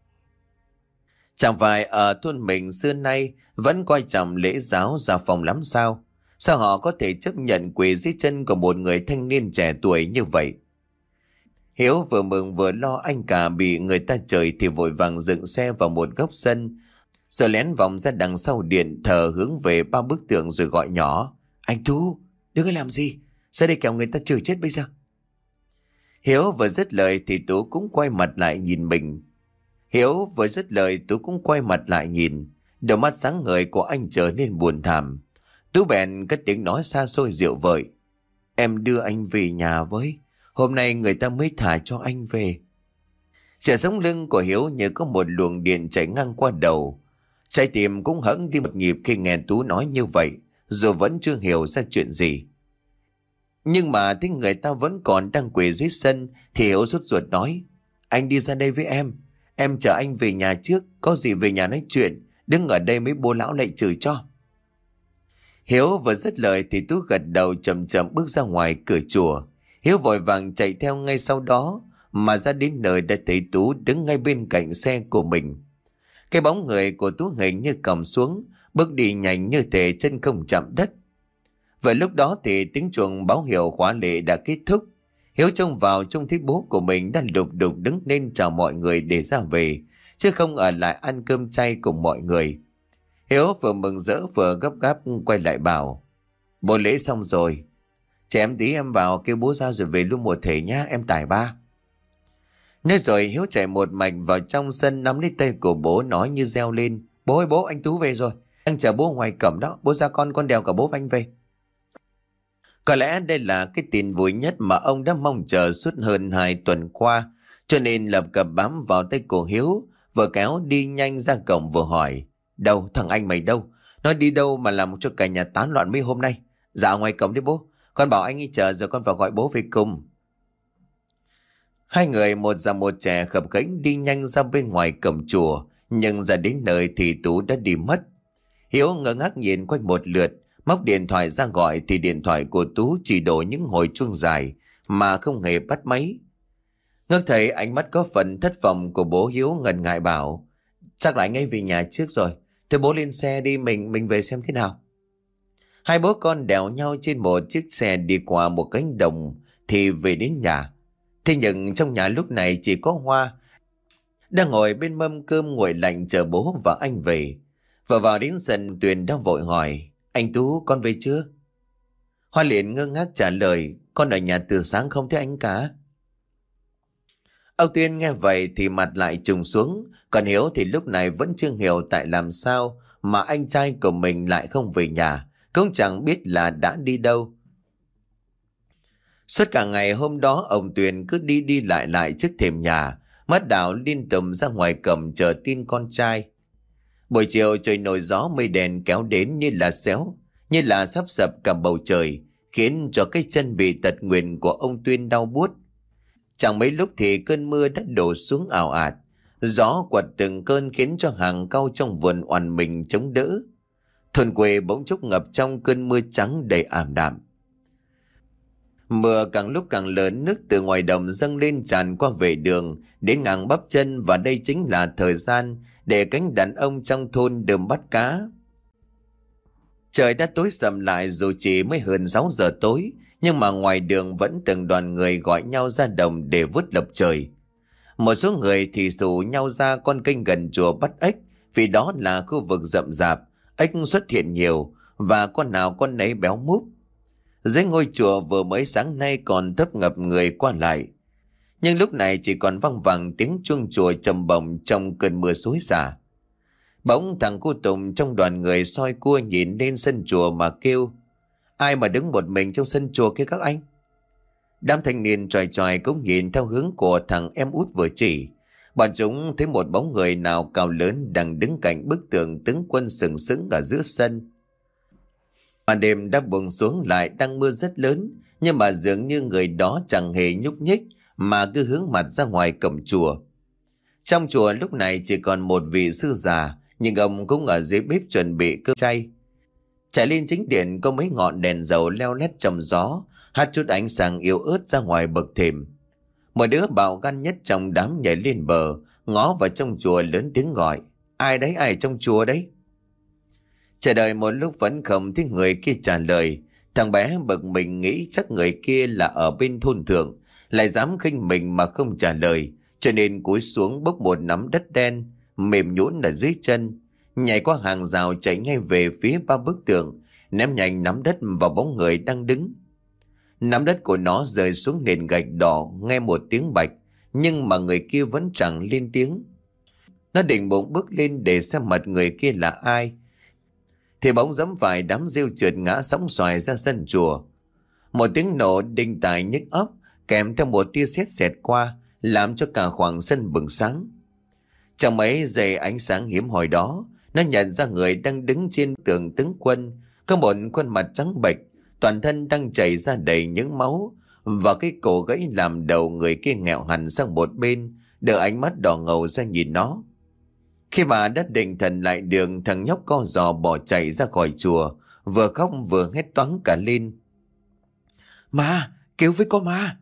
A: Chẳng phải ở thôn mình xưa nay vẫn coi trọng lễ giáo gia phong lắm sao? Sao họ có thể chấp nhận quỳ dưới chân của một người thanh niên trẻ tuổi như vậy? Hiếu vừa mừng vừa lo anh cả bị người ta chửi thì vội vàng dựng xe vào một góc sân, rồi lén vòng ra đằng sau điện thờ hướng về ba bức tượng rồi gọi nhỏ: Anh Tú, đừng có làm gì, ra đây kẻo người ta chửi chết bây giờ. Hiếu vừa dứt lời thì Tú cũng quay mặt lại nhìn mình. Hiếu vừa dứt lời Tú cũng quay mặt lại nhìn, đôi mắt sáng ngời của anh trở nên buồn thảm. Tú bèn cất tiếng nói xa xôi dịu vợi: Em đưa anh về nhà với, hôm nay người ta mới thả cho anh về. Trở sống lưng của Hiếu như có một luồng điện chảy ngang qua đầu. Trái tim cũng hẫng đi một nhịp khi nghe Tú nói như vậy, dù vẫn chưa hiểu ra chuyện gì. Nhưng mà thấy người ta vẫn còn đang quỳ dưới sân thì Hiếu sốt ruột nói: Anh đi ra đây với em, em chở anh về nhà trước, có gì về nhà nói chuyện, đứng ở đây mấy bố lão lại chửi cho. Hiếu vừa dứt lời thì Tú gật đầu chậm chậm bước ra ngoài cửa chùa. Hiếu vội vàng chạy theo ngay sau đó, mà ra đến nơi đã thấy Tú đứng ngay bên cạnh xe của mình. Cái bóng người của Tú hình như còng xuống, bước đi nhanh như thể chân không chạm đất. Vậy lúc đó thì tiếng chuông báo hiệu khóa lễ đã kết thúc. Hiếu trông vào trông thấy bố của mình đang lục đục đứng lên chào mọi người để ra về, chứ không ở lại ăn cơm chay cùng mọi người. Hiếu vừa mừng rỡ vừa gấp gáp quay lại bảo: Bố lễ xong rồi, trẻ em tí em vào kêu bố ra rồi về luôn một thể nhá, em tải ba. Nói rồi Hiếu chạy một mạch vào trong sân, nắm lấy tay của bố nói như reo lên: Bố ơi bố, anh Tú về rồi, anh chờ bố ngoài cổng đó, bố ra con con đèo cả bố và anh về. Có lẽ đây là cái tin vui nhất mà ông đã mong chờ suốt hơn hai tuần qua, cho nên lập cập bám vào tay của Hiếu, vừa kéo đi nhanh ra cổng vừa hỏi: Đâu, thằng anh mày đâu? Nó đi đâu mà làm cho cả nhà tán loạn mấy hôm nay? Dạ ngoài cổng đấy bố, con bảo anh ấy chờ rồi con vào gọi bố về cùng. Hai người một già một trẻ khập khiễng đi nhanh ra bên ngoài cổng chùa, nhưng ra đến nơi thì Tú đã đi mất. Hiếu ngơ ngác nhìn quanh một lượt, móc điện thoại ra gọi thì điện thoại của Tú chỉ đổ những hồi chuông dài mà không hề bắt máy. Ngước thấy ánh mắt có phần thất vọng của bố, Hiếu ngần ngại bảo: Chắc là anh ấy về nhà trước rồi, thôi bố lên xe đi, mình mình về xem thế nào. Hai bố con đèo nhau trên một chiếc xe đi qua một cánh đồng thì về đến nhà. Thế nhưng trong nhà lúc này chỉ có Hoa đang ngồi bên mâm cơm nguội lạnh chờ bố và anh về. Vừa vào đến sân, Tuyền đang vội hỏi: Anh Tú, con về chưa? Hoa liền ngơ ngác trả lời: Con ở nhà từ sáng không thấy anh cả. Ông Tuyên nghe vậy thì mặt lại trùng xuống, còn Hiếu thì lúc này vẫn chưa hiểu tại làm sao mà anh trai của mình lại không về nhà, cũng chẳng biết là đã đi đâu. Suốt cả ngày hôm đó ông Tuyền cứ đi đi lại lại trước thềm nhà, mắt đảo liên tục ra ngoài cổng chờ tin con trai. Buổi chiều trời nổi gió, mây đèn kéo đến như là xéo, như là sắp sập cả bầu trời, khiến cho cái chân bị tật nguyền của ông Tuyên đau buốt. Chẳng mấy lúc thì cơn mưa đã đổ xuống ào ạt, gió quật từng cơn khiến cho hàng cau trong vườn oằn mình chống đỡ. Thôn quê bỗng chốc ngập trong cơn mưa trắng đầy ảm đạm. Mưa càng lúc càng lớn, nước từ ngoài đồng dâng lên tràn qua vệ đường đến ngang bắp chân, và đây chính là thời gian để cánh đàn ông trong thôn đơm bắt cá. Trời đã tối sầm lại dù chỉ mới hơn sáu giờ tối, nhưng mà ngoài đường vẫn từng đoàn người gọi nhau ra đồng để vớt lộc trời. Một số người thì rủ nhau ra con kênh gần chùa bắt ếch, vì đó là khu vực rậm rạp, ếch xuất hiện nhiều và con nào con nấy béo múp. Dưới ngôi chùa vừa mới sáng nay còn tấp ngập người qua lại, nhưng lúc này chỉ còn văng vẳng tiếng chuông chùa trầm bổng trong cơn mưa xối xả. Bỗng thằng cô Tùng trong đoàn người soi cua nhìn lên sân chùa mà kêu: Ai mà đứng một mình trong sân chùa kia các anh? Đám thanh niên tròi tròi cũng nhìn theo hướng của thằng em út vừa chỉ. Bọn chúng thấy một bóng người nào cao lớn đang đứng cạnh bức tượng tướng quân sừng sững ở giữa sân. Màn đêm đã buông xuống lại, đang mưa rất lớn, Nhưng mà dường như người đó chẳng hề nhúc nhích mà cứ hướng mặt ra ngoài cổng chùa. Trong chùa lúc này chỉ còn một vị sư già, nhưng ông cũng ở dưới bếp chuẩn bị cơm chay. Chạy lên chính điện có mấy ngọn đèn dầu leo lét trong gió, hắt chút ánh sáng yếu ớt ra ngoài bậc thềm. Một đứa bạo gan nhất trong đám nhảy lên bờ, ngó vào trong chùa lớn tiếng gọi: Ai đấy, ai trong chùa đấy? Chờ đợi một lúc vẫn không thấy người kia trả lời. Thằng bé bực mình nghĩ chắc người kia là ở bên thôn thượng, lại dám khinh mình mà không trả lời, cho nên cúi xuống bốc một nắm đất đen mềm nhũn ở dưới chân, nhảy qua hàng rào chạy ngay về phía ba bức tường, ném nhanh nắm đất vào bóng người đang đứng. Nắm đất của nó rơi xuống nền gạch đỏ nghe một tiếng bạch, nhưng mà người kia vẫn chẳng lên tiếng. Nó định bụng bước lên để xem mặt người kia là ai, thì bóng dẫm phải đám rêu trượt ngã sóng xoài ra sân chùa. Một tiếng nổ đinh tai nhức óc kèm theo một tia sét xẹt qua, làm cho cả khoảng sân bừng sáng. Trong mấy giây ánh sáng hiếm hoi đó, nó nhận ra người đang đứng trên tường tướng quân, có một khuôn mặt trắng bệch, toàn thân đang chảy ra đầy những máu, và cái cổ gãy làm đầu người kia nghẹo hẳn sang một bên, đưa ánh mắt đỏ ngầu ra nhìn nó. Khi mà đã định thần lại đường, thằng nhóc co giò bỏ chạy ra khỏi chùa, vừa khóc vừa hét toáng cả lên: Ma! Cứu với, có ma!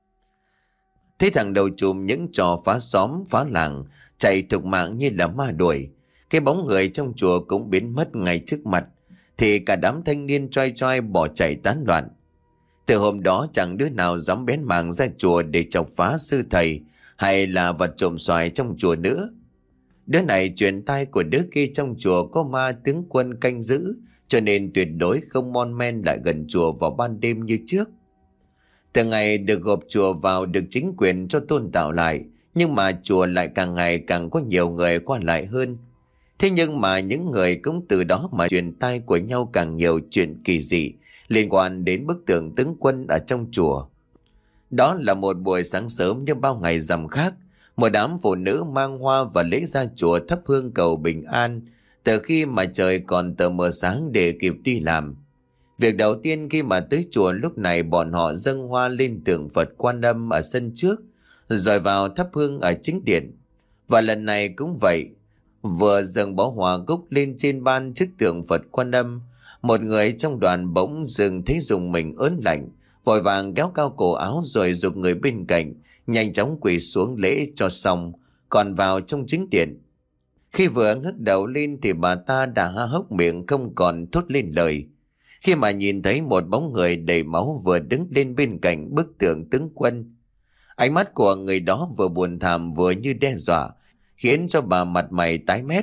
A: Thấy thằng đầu chùm những trò phá xóm phá làng chạy thục mạng như là ma đuổi, cái bóng người trong chùa cũng biến mất ngay trước mặt, thì cả đám thanh niên choai choai bỏ chạy tán loạn. Từ hôm đó chẳng đứa nào dám bén mảng ra chùa để chọc phá sư thầy hay là vật trộm xoài trong chùa nữa. Đứa này truyền tai của đứa kia trong chùa có ma tướng quân canh giữ, cho nên tuyệt đối không mon men lại gần chùa vào ban đêm như trước. Từ ngày được gộp chùa vào được chính quyền cho tôn tạo lại, nhưng mà chùa lại càng ngày càng có nhiều người qua lại hơn. Thế nhưng mà những người cũng từ đó mà truyền tai của nhau càng nhiều chuyện kỳ dị liên quan đến bức tượng tướng quân ở trong chùa. Đó là một buổi sáng sớm như bao ngày rằm khác, một đám phụ nữ mang hoa và lễ ra chùa thắp hương cầu bình an từ khi mà trời còn tờ mờ sáng để kịp đi làm. Việc đầu tiên khi mà tới chùa lúc này, bọn họ dâng hoa lên tượng Phật Quan Âm ở sân trước, rồi vào thắp hương ở chính điện. Và lần này cũng vậy, vừa dâng bó hoa cúc lên trên ban trước tượng Phật Quan Âm, một người trong đoàn bỗng dừng thấy dùng mình ớn lạnh, vội vàng kéo cao cổ áo rồi giục người bên cạnh nhanh chóng quỳ xuống lễ cho xong, còn vào trong chính điện. Khi vừa ngước đầu lên thì bà ta đã há hốc miệng không còn thốt lên lời, khi mà nhìn thấy một bóng người đầy máu vừa đứng lên bên cạnh bức tượng tướng quân. Ánh mắt của người đó vừa buồn thảm vừa như đe dọa, khiến cho bà mặt mày tái mét.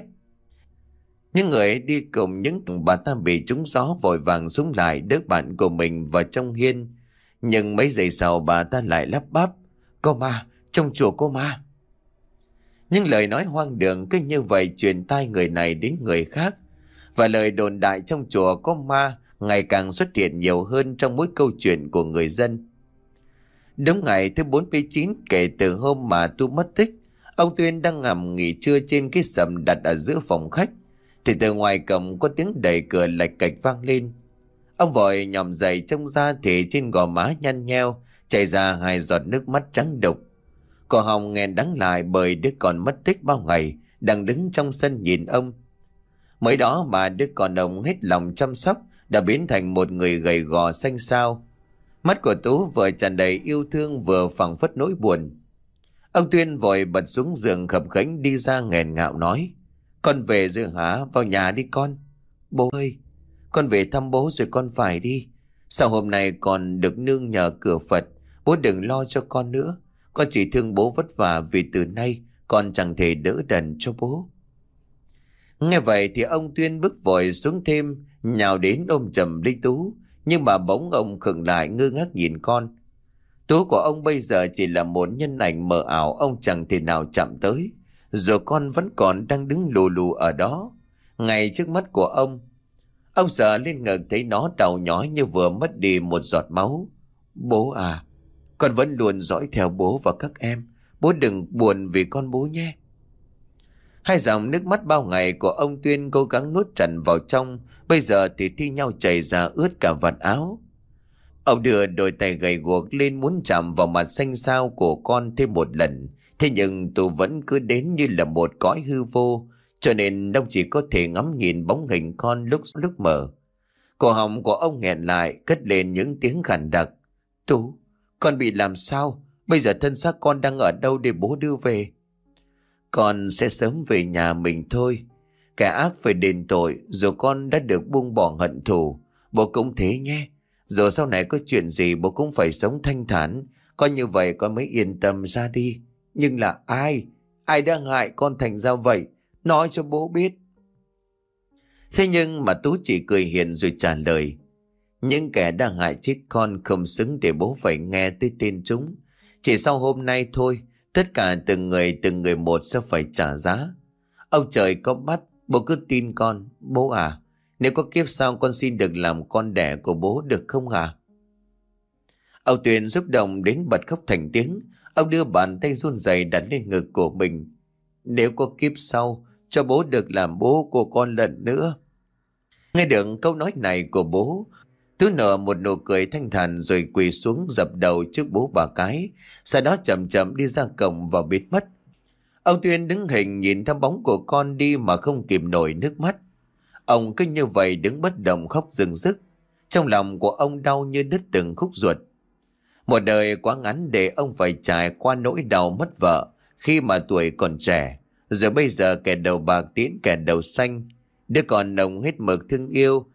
A: Những người đi cùng những bà ta bị trúng gió vội vàng súng lại đỡ bạn của mình vào trong hiên. Nhưng mấy giây sau bà ta lại lắp bắp: Có ma, trong chùa có ma. Những lời nói hoang đường cứ như vậy truyền tai người này đến người khác, và lời đồn đại trong chùa có ma ngày càng xuất hiện nhiều hơn trong mỗi câu chuyện của người dân. Đúng ngày thứ bốn mươi chín kể từ hôm mà Tu mất tích, ông Tuyên đang nằm nghỉ trưa trên cái sầm đặt ở giữa phòng khách, thì từ ngoài cổng có tiếng đẩy cửa lạch cạch vang lên. Ông vội nhòm dậy trông ra thì trên gò má nhăn nheo chảy ra hai giọt nước mắt trắng đục. Cổ họng nghẹn đắng lại bởi đứa con mất tích bao ngày đang đứng trong sân nhìn ông. Mới đó mà đứa con ông hết lòng chăm sóc đã biến thành một người gầy gò xanh xao. Mắt của Tú vừa tràn đầy yêu thương vừa phảng phất nỗi buồn. Ông Tuyên vội bật xuống giường khập khẽnh đi ra nghẹn ngào nói: Con về rồi hả? Vào nhà đi con. Bố ơi, con về thăm bố rồi con phải đi. Sao hôm nay còn được nương nhờ cửa Phật? Bố đừng lo cho con nữa. Con chỉ thương bố vất vả vì từ nay con chẳng thể đỡ đần cho bố. Nghe vậy thì ông Tuyên bước vội xuống thêm, nhào đến ôm chầm lấy Tú. Nhưng mà bỗng ông khựng lại ngơ ngác nhìn con. Tú của ông bây giờ chỉ là một nhân ảnh mờ ảo ông chẳng thể nào chạm tới. Rồi con vẫn còn đang đứng lù lù ở đó, ngay trước mắt của ông. Ông sợ lên ngực thấy nó đau nhói như vừa mất đi một giọt máu. Bố à, con vẫn luôn dõi theo bố và các em. Bố đừng buồn vì con bố nhé. Hai dòng nước mắt bao ngày của ông Tuyên cố gắng nuốt chặt vào trong, bây giờ thì thi nhau chảy ra ướt cả vạt áo. Ông đưa đôi tay gầy guộc lên muốn chạm vào mặt xanh xao của con thêm một lần. Thế nhưng tôi vẫn cứ đến như là một cõi hư vô, cho nên ông chỉ có thể ngắm nhìn bóng hình con lúc lúc mở. Cổ họng của ông nghẹn lại, cất lên những tiếng khàn đặc. Tú, con bị làm sao? Bây giờ thân xác con đang ở đâu để bố đưa về? Con sẽ sớm về nhà mình thôi. Kẻ ác phải đền tội, dù con đã được buông bỏ hận thù. Bố cũng thế nhé. Dù sau này có chuyện gì bố cũng phải sống thanh thản. Coi như vậy con mới yên tâm ra đi. Nhưng là ai? Ai đã hại con thành ra vậy? Nói cho bố biết. Thế nhưng mà Tú chỉ cười hiền rồi trả lời. Những kẻ đã hại chết con không xứng để bố phải nghe tới tên chúng. Chỉ sau hôm nay thôi, tất cả từng người từng người một sẽ phải trả giá. Ông trời có mắt, bố cứ tin con. Bố à, nếu có kiếp sau con xin được làm con đẻ của bố được không à? Ông Tuyền xúc động đến bật khóc thành tiếng. Ông đưa bàn tay run rẩy đặt lên ngực của mình. Nếu có kiếp sau, cho bố được làm bố của con lần nữa. Nghe được câu nói này của bố, Tú nở một nụ cười thanh thản rồi quỳ xuống dập đầu trước bố bà cái, sau đó chậm chậm đi ra cổng và biến mất. Ông Tuyên đứng hình nhìn theo bóng của con đi mà không kìm nổi nước mắt. Ông cứ như vậy đứng bất động khóc rưng rức. Trong lòng của ông đau như đứt từng khúc ruột. Một đời quá ngắn để ông phải trải qua nỗi đau mất vợ khi mà tuổi còn trẻ. Rồi bây giờ kẻ đầu bạc tiễn kẻ đầu xanh. Đứa con ông hết mực thương yêu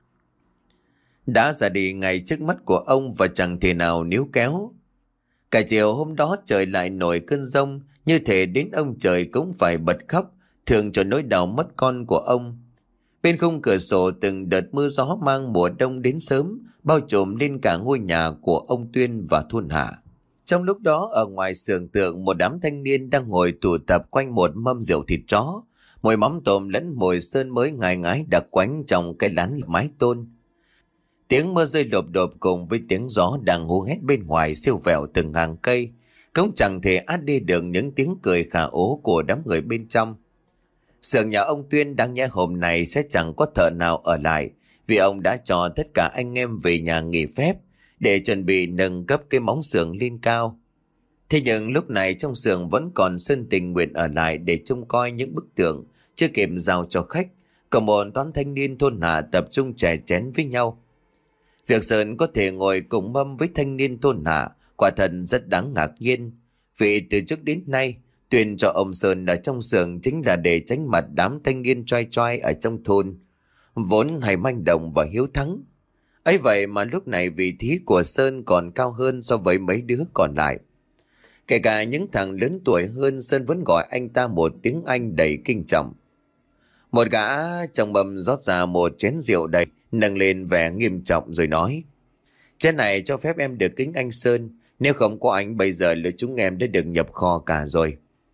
A: đã ra đi ngay trước mắt của ông và chẳng thể nào níu kéo. Cả chiều hôm đó trời lại nổi cơn giông, như thể đến ông trời cũng phải bật khóc, thường cho nỗi đau mất con của ông. Bên khung cửa sổ từng đợt mưa gió mang mùa đông đến sớm, bao trùm lên cả ngôi nhà của ông Tuyên và thôn Hạ. Trong lúc đó ở ngoài sườn tượng, một đám thanh niên đang ngồi tụ tập quanh một mâm rượu thịt chó, mùi mắm tôm lẫn mùi sơn mới ngai ngái đặc quánh trong cái lán mái tôn. Tiếng mưa rơi lộp đột cùng với tiếng gió đang hú hét bên ngoài siêu vẹo từng hàng cây, cũng chẳng thể át đi được những tiếng cười khà ố của đám người bên trong. Xưởng nhà ông Tuyên đáng nhẽ hôm nay sẽ chẳng có thợ nào ở lại, vì ông đã cho tất cả anh em về nhà nghỉ phép để chuẩn bị nâng cấp cái móng xưởng lên cao. Thế nhưng lúc này trong xưởng vẫn còn Sơn tình nguyện ở lại để trông coi những bức tượng chưa kịp giao cho khách. Còn một toán thanh niên thôn Hạ tập trung chè chén với nhau. Việc Sơn có thể ngồi cùng mâm với thanh niên thôn Hạ quả thật rất đáng ngạc nhiên, vì từ trước đến nay Tuyên cho ông Sơn ở trong xưởng chính là để tránh mặt đám thanh niên trai trai ở trong thôn, vốn hay manh động và hiếu thắng. Ấy vậy mà lúc này vị trí của Sơn còn cao hơn so với mấy đứa còn lại. Kể cả những thằng lớn tuổi hơn, Sơn vẫn gọi anh ta một tiếng Anh đầy kinh trọng. Một gã trong mâm rót ra một chén rượu đầy, nâng lên vẻ nghiêm trọng rồi nói: Chén này cho phép em được kính anh Sơn, nếu không có anh bây giờ là chúng em đã được nhập kho cả rồi.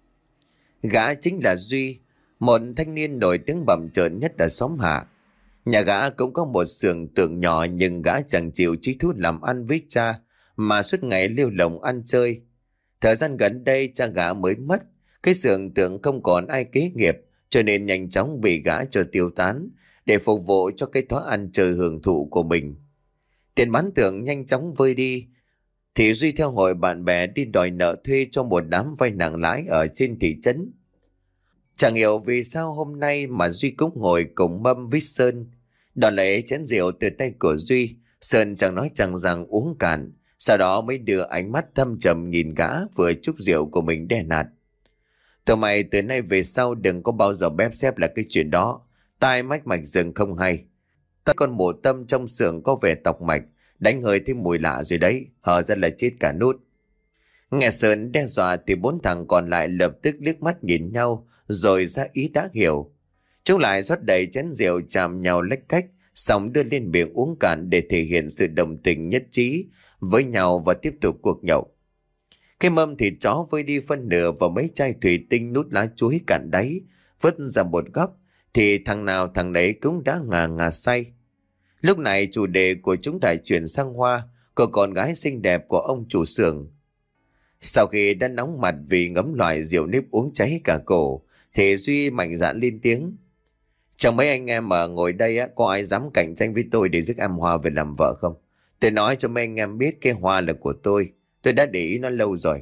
A: Gã chính là Duy, một thanh niên nổi tiếng bầm trợn nhất ở xóm Hạ. Nhà gã cũng có một xưởng tượng nhỏ, nhưng gã chẳng chịu chí thú làm ăn với cha, mà suốt ngày lêu lồng ăn chơi. Thời gian gần đây cha gã mới mất, cái xưởng tượng không còn ai kế nghiệp, cho nên nhanh chóng bị gã cho tiêu tán để phục vụ cho cái thói ăn chơi hưởng thụ của mình. Tiền bán tượng nhanh chóng vơi đi, thì Duy theo hội bạn bè đi đòi nợ thuê cho một đám vay nặng lãi ở trên thị trấn. Chẳng hiểu vì sao hôm nay mà Duy cũng ngồi cùng mâm với Sơn. Đón lấy chén rượu từ tay của Duy, Sơn chẳng nói chẳng rằng uống cạn, sau đó mới đưa ánh mắt thâm trầm nhìn gã vừa chúc rượu của mình đe nạt. Tụi mày từ nay về sau đừng có bao giờ bép xép là cái chuyện đó. Tai mách mạch rừng không hay. Ta con mổ tâm trong xưởng có vẻ tọc mạch, đánh hơi thêm mùi lạ rồi đấy, hở ra là chết cả nút. Nghe Sơn đe dọa thì bốn thằng còn lại lập tức liếc mắt nhìn nhau rồi ra ý đã hiểu. Chúng lại rót đầy chén rượu chạm nhau lách cách, xong đưa lên miệng uống cạn để thể hiện sự đồng tình nhất trí với nhau và tiếp tục cuộc nhậu. Cái mâm thịt chó vơi đi phân nửa và mấy chai thủy tinh nút lá chuối cạn đáy vứt ra một góc, thì thằng nào thằng đấy cũng đã ngà ngà say. Lúc này chủ đề của chúng lại chuyển sang Hoa, cô con gái xinh đẹp của ông chủ xưởng. Sau khi đã nóng mặt vì ngấm loại rượu nếp uống cháy cả cổ, thì Duy mạnh dạn lên tiếng: Trong mấy anh em mà ngồi đây á, có ai dám cạnh tranh với tôi để giúp em Hoa về làm vợ không? Tôi nói cho mấy anh em biết cái hoa là của tôi. Tôi đã để ý nó lâu rồi.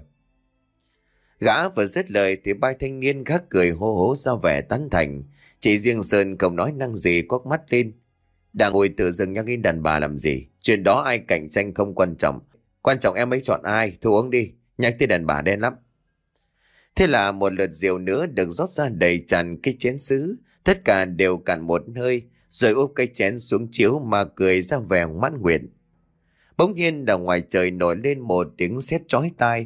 A: Gã vừa dứt lời thì ba thanh niên khác cười hô hố ra vẻ tán thành. Chỉ riêng Sơn không nói năng gì, quắc mắt lên. Đang ngồi tự dưng nhắc đến đàn bà làm gì? Chuyện đó ai cạnh tranh không quan trọng. Quan trọng em ấy chọn ai, thôi uống đi. Nhắc tới đàn bà đen lắm. Thế là một lượt rượu nữa được rót ra đầy tràn cái chén sứ. Tất cả đều cạn một hơi, rồi úp cái chén xuống chiếu mà cười ra vẻ mãn nguyện. Bỗng nhiên ở ngoài trời nổi lên một tiếng sét chói tai.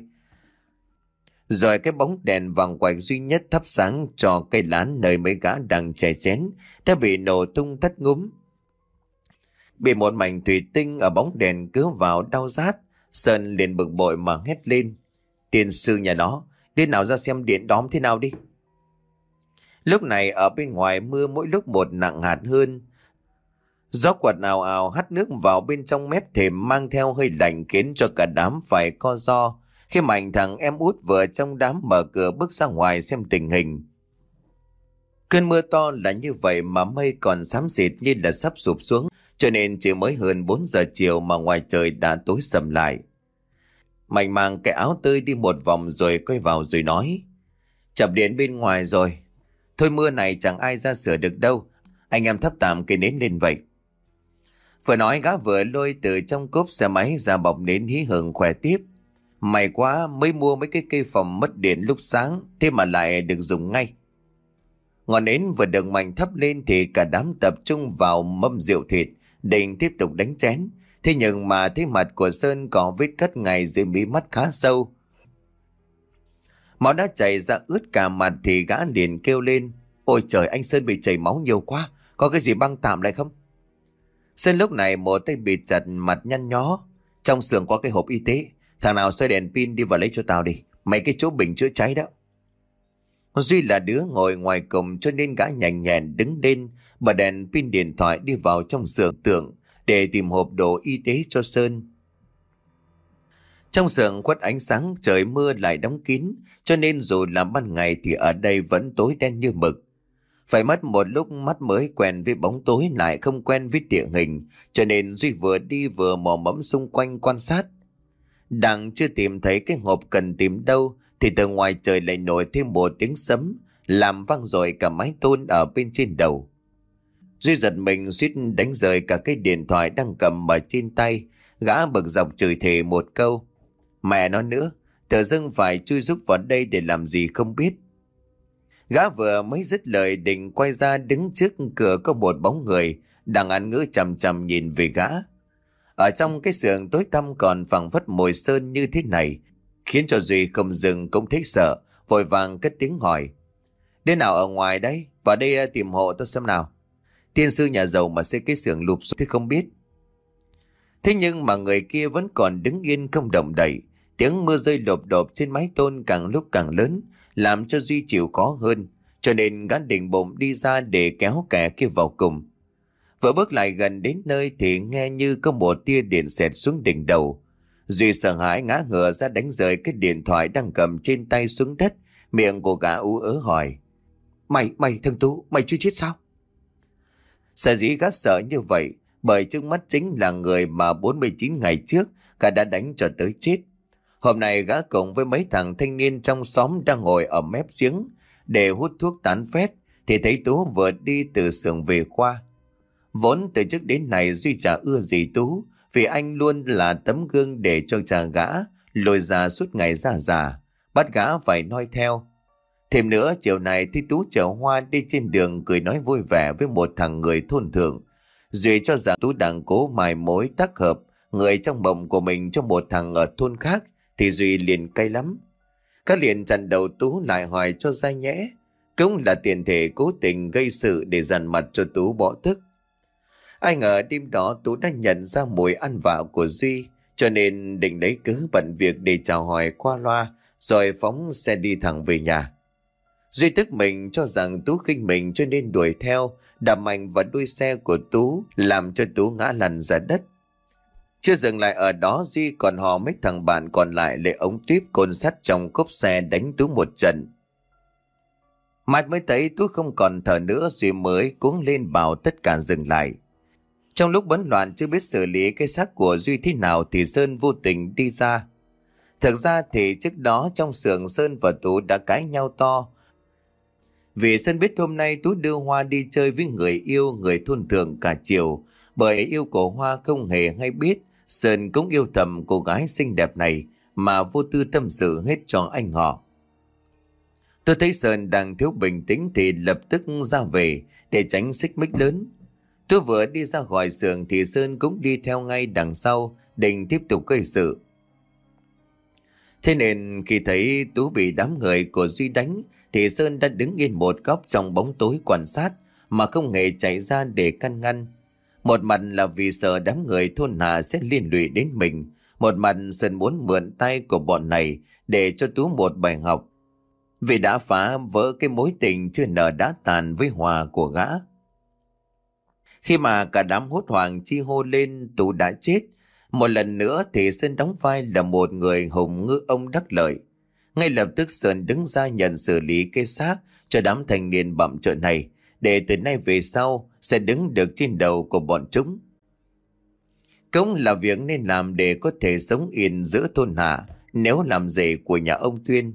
A: Rồi cái bóng đèn vàng quạch duy nhất thắp sáng cho cây lán nơi mấy gã đang chè chén đã bị nổ tung tắt ngúm. Bị một mảnh thủy tinh ở bóng đèn cứa vào đau rát, Sơn liền bực bội mà hét lên. Tiên sư nhà nó, đi nào ra xem điện đóm thế nào đi. Lúc này ở bên ngoài mưa mỗi lúc một nặng hạt hơn. Gió quật ào ào hắt nước vào bên trong mép thềm mang theo hơi lạnh khiến cho cả đám phải co ro. Khi mạnh thằng em út vừa trong đám mở cửa bước ra ngoài xem tình hình. Cơn mưa to là như vậy mà mây còn xám xịt như là sắp sụp xuống. Cho nên chỉ mới hơn bốn giờ chiều mà ngoài trời đã tối sầm lại. Mạnh mang cái áo tơi đi một vòng rồi quay vào rồi nói. Chập điện bên ngoài rồi. Thôi mưa này chẳng ai ra sửa được đâu. Anh em thắp tạm cây nến lên vậy. Vừa nói gã vừa lôi từ trong cốp xe máy ra bọc nến hí hưởng khỏe tiếp. May quá mới mua mấy cái cây phòng mất điện lúc sáng, thế mà lại được dùng ngay. Ngọn nến vừa được Mạnh thắp lên thì cả đám tập trung vào mâm rượu thịt, định tiếp tục đánh chén. Thế nhưng mà thấy mặt của Sơn có vết cắt ngay dưới mí mắt khá sâu. Máu đã chảy ra ướt cả mặt thì gã liền kêu lên. Ôi trời, anh Sơn bị chảy máu nhiều quá, có cái gì băng tạm lại không? Sơn lúc này một tay bịt chặt mặt nhăn nhó. Trong xưởng có cái hộp y tế, thằng nào xoay đèn pin đi vào lấy cho tao đi. Mấy cái chỗ bình chữa cháy đó. Duy là đứa ngồi ngoài cổng cho nên gã nhanh nhẹn đứng lên, bật đèn pin điện thoại đi vào trong xưởng tưởng để tìm hộp đồ y tế cho Sơn. Trong xưởng khuất ánh sáng, trời mưa lại đóng kín, cho nên dù là ban ngày thì ở đây vẫn tối đen như mực. Phải mất một lúc mắt mới quen với bóng tối lại không quen với địa hình, cho nên Duy vừa đi vừa mò mẫm xung quanh quan sát. Đang chưa tìm thấy cái hộp cần tìm đâu thì từ ngoài trời lại nổi thêm một tiếng sấm, làm vang dội cả mái tôn ở bên trên đầu. Duy giật mình suýt đánh rơi cả cái điện thoại đang cầm ở trên tay. Gã bực dọc chửi thề một câu. Mẹ nó nữa, tự dưng phải chui rúc vào đây để làm gì không biết. Gã vừa mới dứt lời định quay ra, đứng trước cửa có một bóng người đang ăn ngữ chằm chằm nhìn về gã. Ở trong cái xưởng tối tăm còn phảng phất mùi sơn như thế này, khiến cho Duy không dừng cũng thấy sợ, vội vàng cất tiếng hỏi. Đứa nào ở ngoài đấy? Vào đây tìm hộ tôi xem nào. Tiên sư nhà giàu mà xây cái xưởng lụp xuống thì không biết. Thế nhưng mà người kia vẫn còn đứng yên không động đậy. Tiếng mưa rơi lộp độp trên mái tôn càng lúc càng lớn, làm cho Duy chịu khó hơn, cho nên gã định bụng đi ra để kéo kẻ kia vào cùng. Vừa bước lại gần đến nơi thì nghe như có một tia điện xẹt xuống đỉnh đầu. Duy sợ hãi ngã ngửa ra đánh rơi cái điện thoại đang cầm trên tay xuống đất. Miệng của gã ú ớ hỏi. Mày, mày thằng Tú, mày chưa chết sao? Sở dĩ gã sợ như vậy bởi trước mắt chính là người mà bốn mươi chín ngày trước gã đã đánh cho tới chết. Hôm nay gã cùng với mấy thằng thanh niên trong xóm đang ngồi ở mép giếng để hút thuốc tán phét thì thấy Tú vừa đi từ xưởng về khoa. Vốn từ trước đến nay Duy chả ưa gì Tú, vì anh luôn là tấm gương để cho cha gã lôi ra suốt ngày già già, bắt gã phải noi theo. Thêm nữa chiều này thì Tú chở Hoa đi trên đường cười nói vui vẻ với một thằng người thôn thượng. Duy cho rằng Tú đang cố mài mối tác hợp người trong mộng của mình cho một thằng ở thôn khác thì Duy liền cay lắm. Các liền chặn đầu Tú lại hỏi cho ra nhẽ, cũng là tiền thể cố tình gây sự để dằn mặt cho Tú bỏ tức. Ai ngờ đêm đó Tú đã nhận ra mùi ăn vạ của Duy, cho nên định lấy cớ bận việc để chào hỏi qua loa rồi phóng xe đi thẳng về nhà. Duy tức mình cho rằng Tú khinh mình cho nên đuổi theo, đạp mạnh vào đuôi xe của Tú làm cho Tú ngã lăn ra đất. Chưa dừng lại ở đó, Duy còn hò mấy thằng bạn còn lại lấy ống tuyếp côn sắt trong cốp xe đánh Tú một trận. Mãi mới thấy Tú không còn thở nữa, Duy mới cuống lên bảo tất cả dừng lại. Trong lúc bấn loạn chưa biết xử lý cái xác của Duy thế nào thì Sơn vô tình đi ra. Thực ra thì trước đó trong xưởng Sơn và Tú đã cãi nhau to. Vì Sơn biết hôm nay Tú đưa Hoa đi chơi với người yêu người thôn thượng cả chiều. Bởi yêu của Hoa không hề hay biết Sơn cũng yêu thầm cô gái xinh đẹp này mà vô tư tâm sự hết cho anh họ. Tôi thấy Sơn đang thiếu bình tĩnh thì lập tức ra về để tránh xích mích lớn. Tôi vừa đi ra khỏi xưởng thì Sơn cũng đi theo ngay đằng sau định tiếp tục gây sự. Thế nên khi thấy Tú bị đám người của Duy đánh thì Sơn đã đứng yên một góc trong bóng tối quan sát mà không hề chạy ra để can ngăn. Một mặt là vì sợ đám người thôn Hà sẽ liên lụy đến mình, một mặt Sơn muốn mượn tay của bọn này để cho Tú một bài học, vì đã phá vỡ cái mối tình chưa nở đã tàn với Hòa của gã. Khi mà cả đám hốt hoảng chi hô lên Tú đã chết, một lần nữa thì Sơn đóng vai là một người hùng ngư ông đắc lợi. Ngay lập tức Sơn đứng ra nhận xử lý cái xác cho đám thanh niên bặm trợn này, để từ nay về sau sẽ đứng được trên đầu của bọn chúng. Cũng là việc nên làm để có thể sống yên giữa thôn Hạ nếu làm rể của nhà ông Tuyên.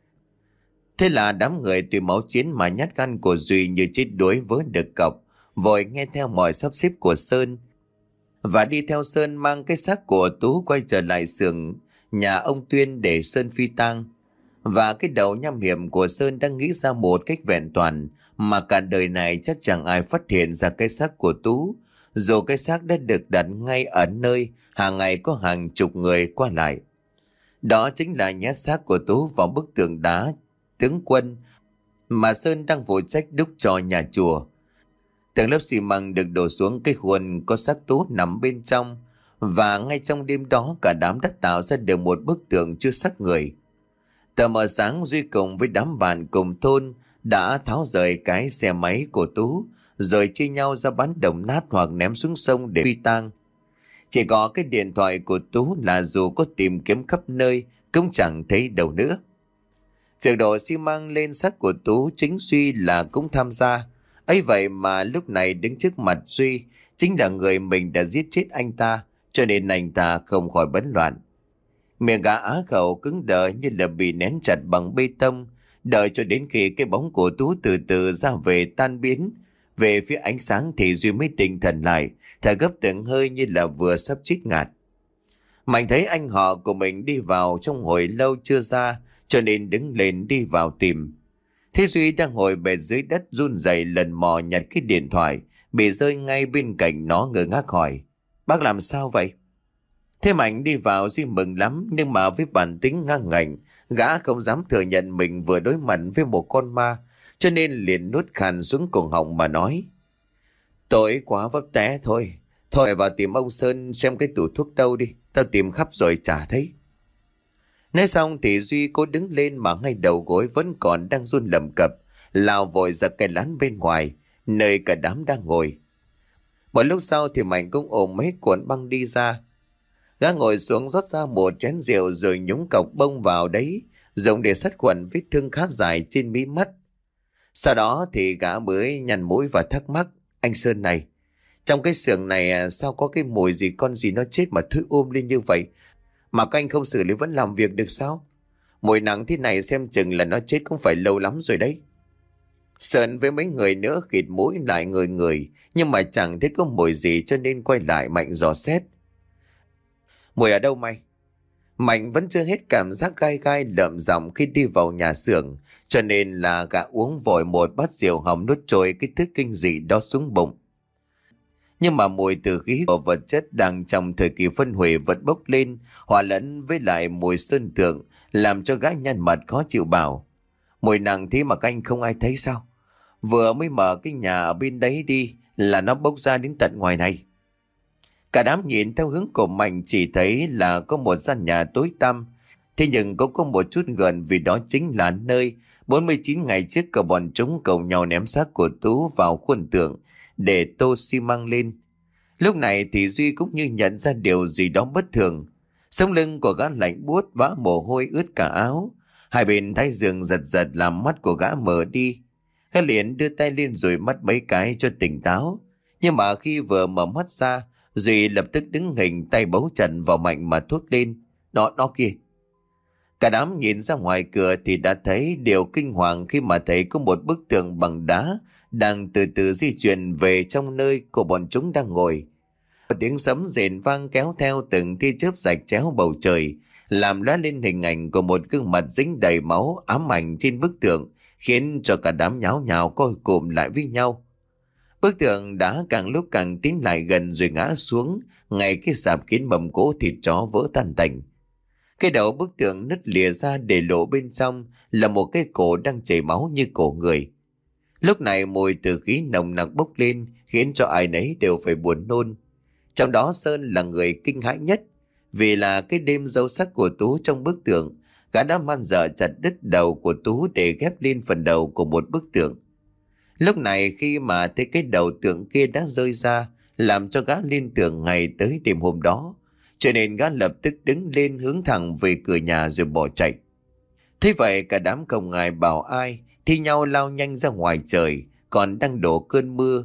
A: Thế là đám người tùy máu chiến mà nhát gan của Duy như chết đuối với được cọc, vội nghe theo mọi sắp xếp của Sơn và đi theo Sơn mang cái xác của Tú quay trở lại xưởng nhà ông Tuyên để Sơn phi tang. Và cái đầu nham hiểm của Sơn đang nghĩ ra một cách vẹn toàn mà cả đời này chắc chẳng ai phát hiện ra cái xác của Tú, dù cái xác đã được đặt ngay ở nơi hàng ngày có hàng chục người qua lại. Đó chính là nhát xác của Tú vào bức tường đá tướng quân mà Sơn đang phụ trách đúc cho nhà chùa. Tầng lớp xi măng được đổ xuống cái khuôn có xác Tú nằm bên trong, và ngay trong đêm đó cả đám đã tạo ra được một bức tượng chưa xác người. Tờ mờ sáng Duy cùng với đám bạn cùng thôn đã tháo rời cái xe máy của Tú, rồi chia nhau ra bán đồng nát hoặc ném xuống sông để phi tang. Chỉ có cái điện thoại của Tú là dù có tìm kiếm khắp nơi cũng chẳng thấy đâu nữa. Việc đổ xi măng lên xác của Tú chính Duy là cũng tham gia. Ấy vậy mà lúc này đứng trước mặt Duy chính là người mình đã giết chết anh ta, cho nên anh ta không khỏi bấn loạn. Miệng gã á khẩu cứng đờ như là bị nén chặt bằng bê tông, đợi cho đến khi cái bóng của Tú từ từ ra về tan biến về phía ánh sáng thì Duy mới định thần lại, thở gấp từng hơi như là vừa sắp chết ngạt. Mạnh thấy anh họ của mình đi vào trong hồi lâu chưa ra, cho nên đứng lên đi vào tìm. Thế Duy đang ngồi bệt dưới đất run rẩy lần mò nhặt cái điện thoại bị rơi ngay bên cạnh nó, ngơ ngác hỏi: "Bác làm sao vậy?" Thế Mạnh đi vào, Duy mừng lắm, nhưng mà với bản tính ngang ngạnh, gã không dám thừa nhận mình vừa đối mặt với một con ma, cho nên liền nuốt khàn xuống cổ họng mà nói: "Tội quá vấp té thôi. Thôi vào tìm ông Sơn xem cái tủ thuốc đâu đi, tao tìm khắp rồi chả thấy." Nói xong thì Duy cố đứng lên mà ngay đầu gối vẫn còn đang run lầm cập, lao vội ra cái lán bên ngoài, nơi cả đám đang ngồi. Một lúc sau thì Mạnh cũng ôm mấy cuộn băng đi ra. Gã ngồi xuống rót ra một chén rượu rồi nhúng cọc bông vào đấy, dùng để sát khuẩn vết thương khá dài trên mí mắt. Sau đó thì gã mới nhăn mũi và thắc mắc: "Anh Sơn này, trong cái xưởng này sao có cái mùi gì con gì nó chết mà thối ôm lên như vậy? Mà các anh không xử lý vẫn làm việc được sao? Mùi nặng thế này xem chừng là nó chết cũng phải lâu lắm rồi đấy." Sơn với mấy người nữa khịt mũi lại người người, nhưng mà chẳng thấy có mùi gì cho nên quay lại Mạnh dò xét: "Mùi ở đâu mày?" Mạnh vẫn chưa hết cảm giác gai gai lợm giọng khi đi vào nhà xưởng, cho nên là gã uống vội một bát rượu hỏng nuốt trôi cái thứ kinh dị đó xuống bụng. Nhưng mà mùi từ khí của vật chất đang trong thời kỳ phân hủy vẫn bốc lên, hòa lẫn với lại mùi sơn thượng, làm cho gã nhăn mặt khó chịu bảo: "Mùi nặng thế mà các anh không ai thấy sao? Vừa mới mở cái nhà ở bên đấy đi là nó bốc ra đến tận ngoài này." Cả đám nhìn theo hướng của Mạnh chỉ thấy là có một gian nhà tối tăm, thế nhưng cũng có một chút gần, vì đó chính là nơi bốn mươi chín ngày trước cả bọn chúng cầu nhau ném xác của Tú vào khuôn tượng để tô xi măng lên. Lúc này thì Duy cũng như nhận ra điều gì đó bất thường. Sống lưng của gã lạnh buốt, vã mồ hôi ướt cả áo, hai bên thái dương giật giật làm mắt của gã mở đi. Gã liền đưa tay lên rồi mắt mấy cái cho tỉnh táo, Nhưng mà khi vừa mở mắt ra, Duy lập tức đứng hình, tay bấu chặt vào Mạnh mà thốt lên: Nó, nó kìa! Cả đám nhìn ra ngoài cửa thì đã thấy điều kinh hoàng khi mà thấy có một bức tường bằng đá đang từ từ di chuyển về trong nơi của bọn chúng đang ngồi. Một tiếng sấm rền vang kéo theo từng tia chớp rạch chéo bầu trời, làm lóe lên hình ảnh của một gương mặt dính đầy máu ám ảnh trên bức tường, khiến cho cả đám nháo nhào coi cụm lại với nhau. Bức tường đá càng lúc càng tiến lại gần rồi ngã xuống, ngay cái sạp khiến mầm cỗ thịt chó vỡ tan tành. Cái đầu bức tường nứt lìa ra để lộ bên trong là một cái cổ đang chảy máu như cổ người. Lúc này mùi từ khí nồng nặc bốc lên khiến cho ai nấy đều phải buồn nôn. Trong đó Sơn là người kinh hãi nhất, vì là cái đêm dâu sắc của Tú trong bức tượng, gã đã man dợ chặt đứt đầu của Tú để ghép lên phần đầu của một bức tượng. Lúc này khi mà thấy cái đầu tượng kia đã rơi ra, làm cho gã liên tưởng ngày tới đêm hôm đó, cho nên gã lập tức đứng lên hướng thẳng về cửa nhà rồi bỏ chạy. Thế vậy cả đám không ngại bảo ai, thi nhau lao nhanh ra ngoài trời, còn đang đổ cơn mưa.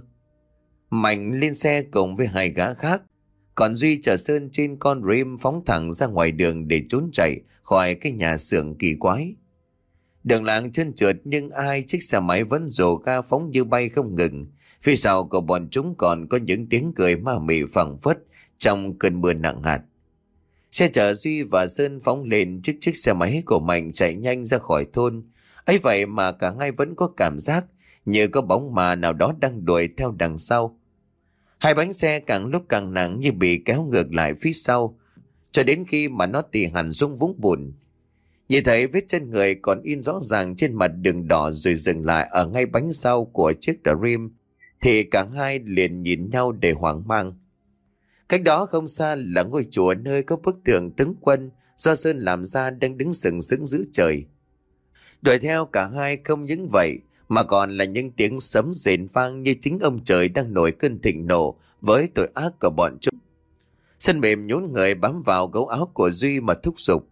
A: Mạnh lên xe cùng với hai gã khác, còn Duy chở Sơn trên con Rim phóng thẳng ra ngoài đường để trốn chạy khỏi cái nhà xưởng kỳ quái. Đường làng trơn trượt nhưng ai chiếc xe máy vẫn rồ ga phóng như bay không ngừng. Phía sau của bọn chúng còn có những tiếng cười ma mị phảng phất trong cơn mưa nặng hạt. Xe chở Duy và Sơn phóng lên trước chiếc xe máy của Mạnh chạy nhanh ra khỏi thôn. Ấy vậy mà cả hai vẫn có cảm giác như có bóng ma nào đó đang đuổi theo đằng sau. Hai bánh xe càng lúc càng nặng như bị kéo ngược lại phía sau, cho đến khi mà nó tì hẳn xuống vũng bùn. Nhìn thấy vết chân người còn in rõ ràng trên mặt đường đỏ rồi dừng lại ở ngay bánh sau của chiếc Dream, thì cả hai liền nhìn nhau để hoang mang. Cách đó không xa là ngôi chùa nơi có bức tượng tướng quân do Sơn làm ra đang đứng sừng sững giữa trời. Đuổi theo cả hai không những vậy mà còn là những tiếng sấm rền vang như chính ông trời đang nổi cơn thịnh nộ với tội ác của bọn chúng. Sơn mềm nhún người bám vào gấu áo của Duy mà thúc giục: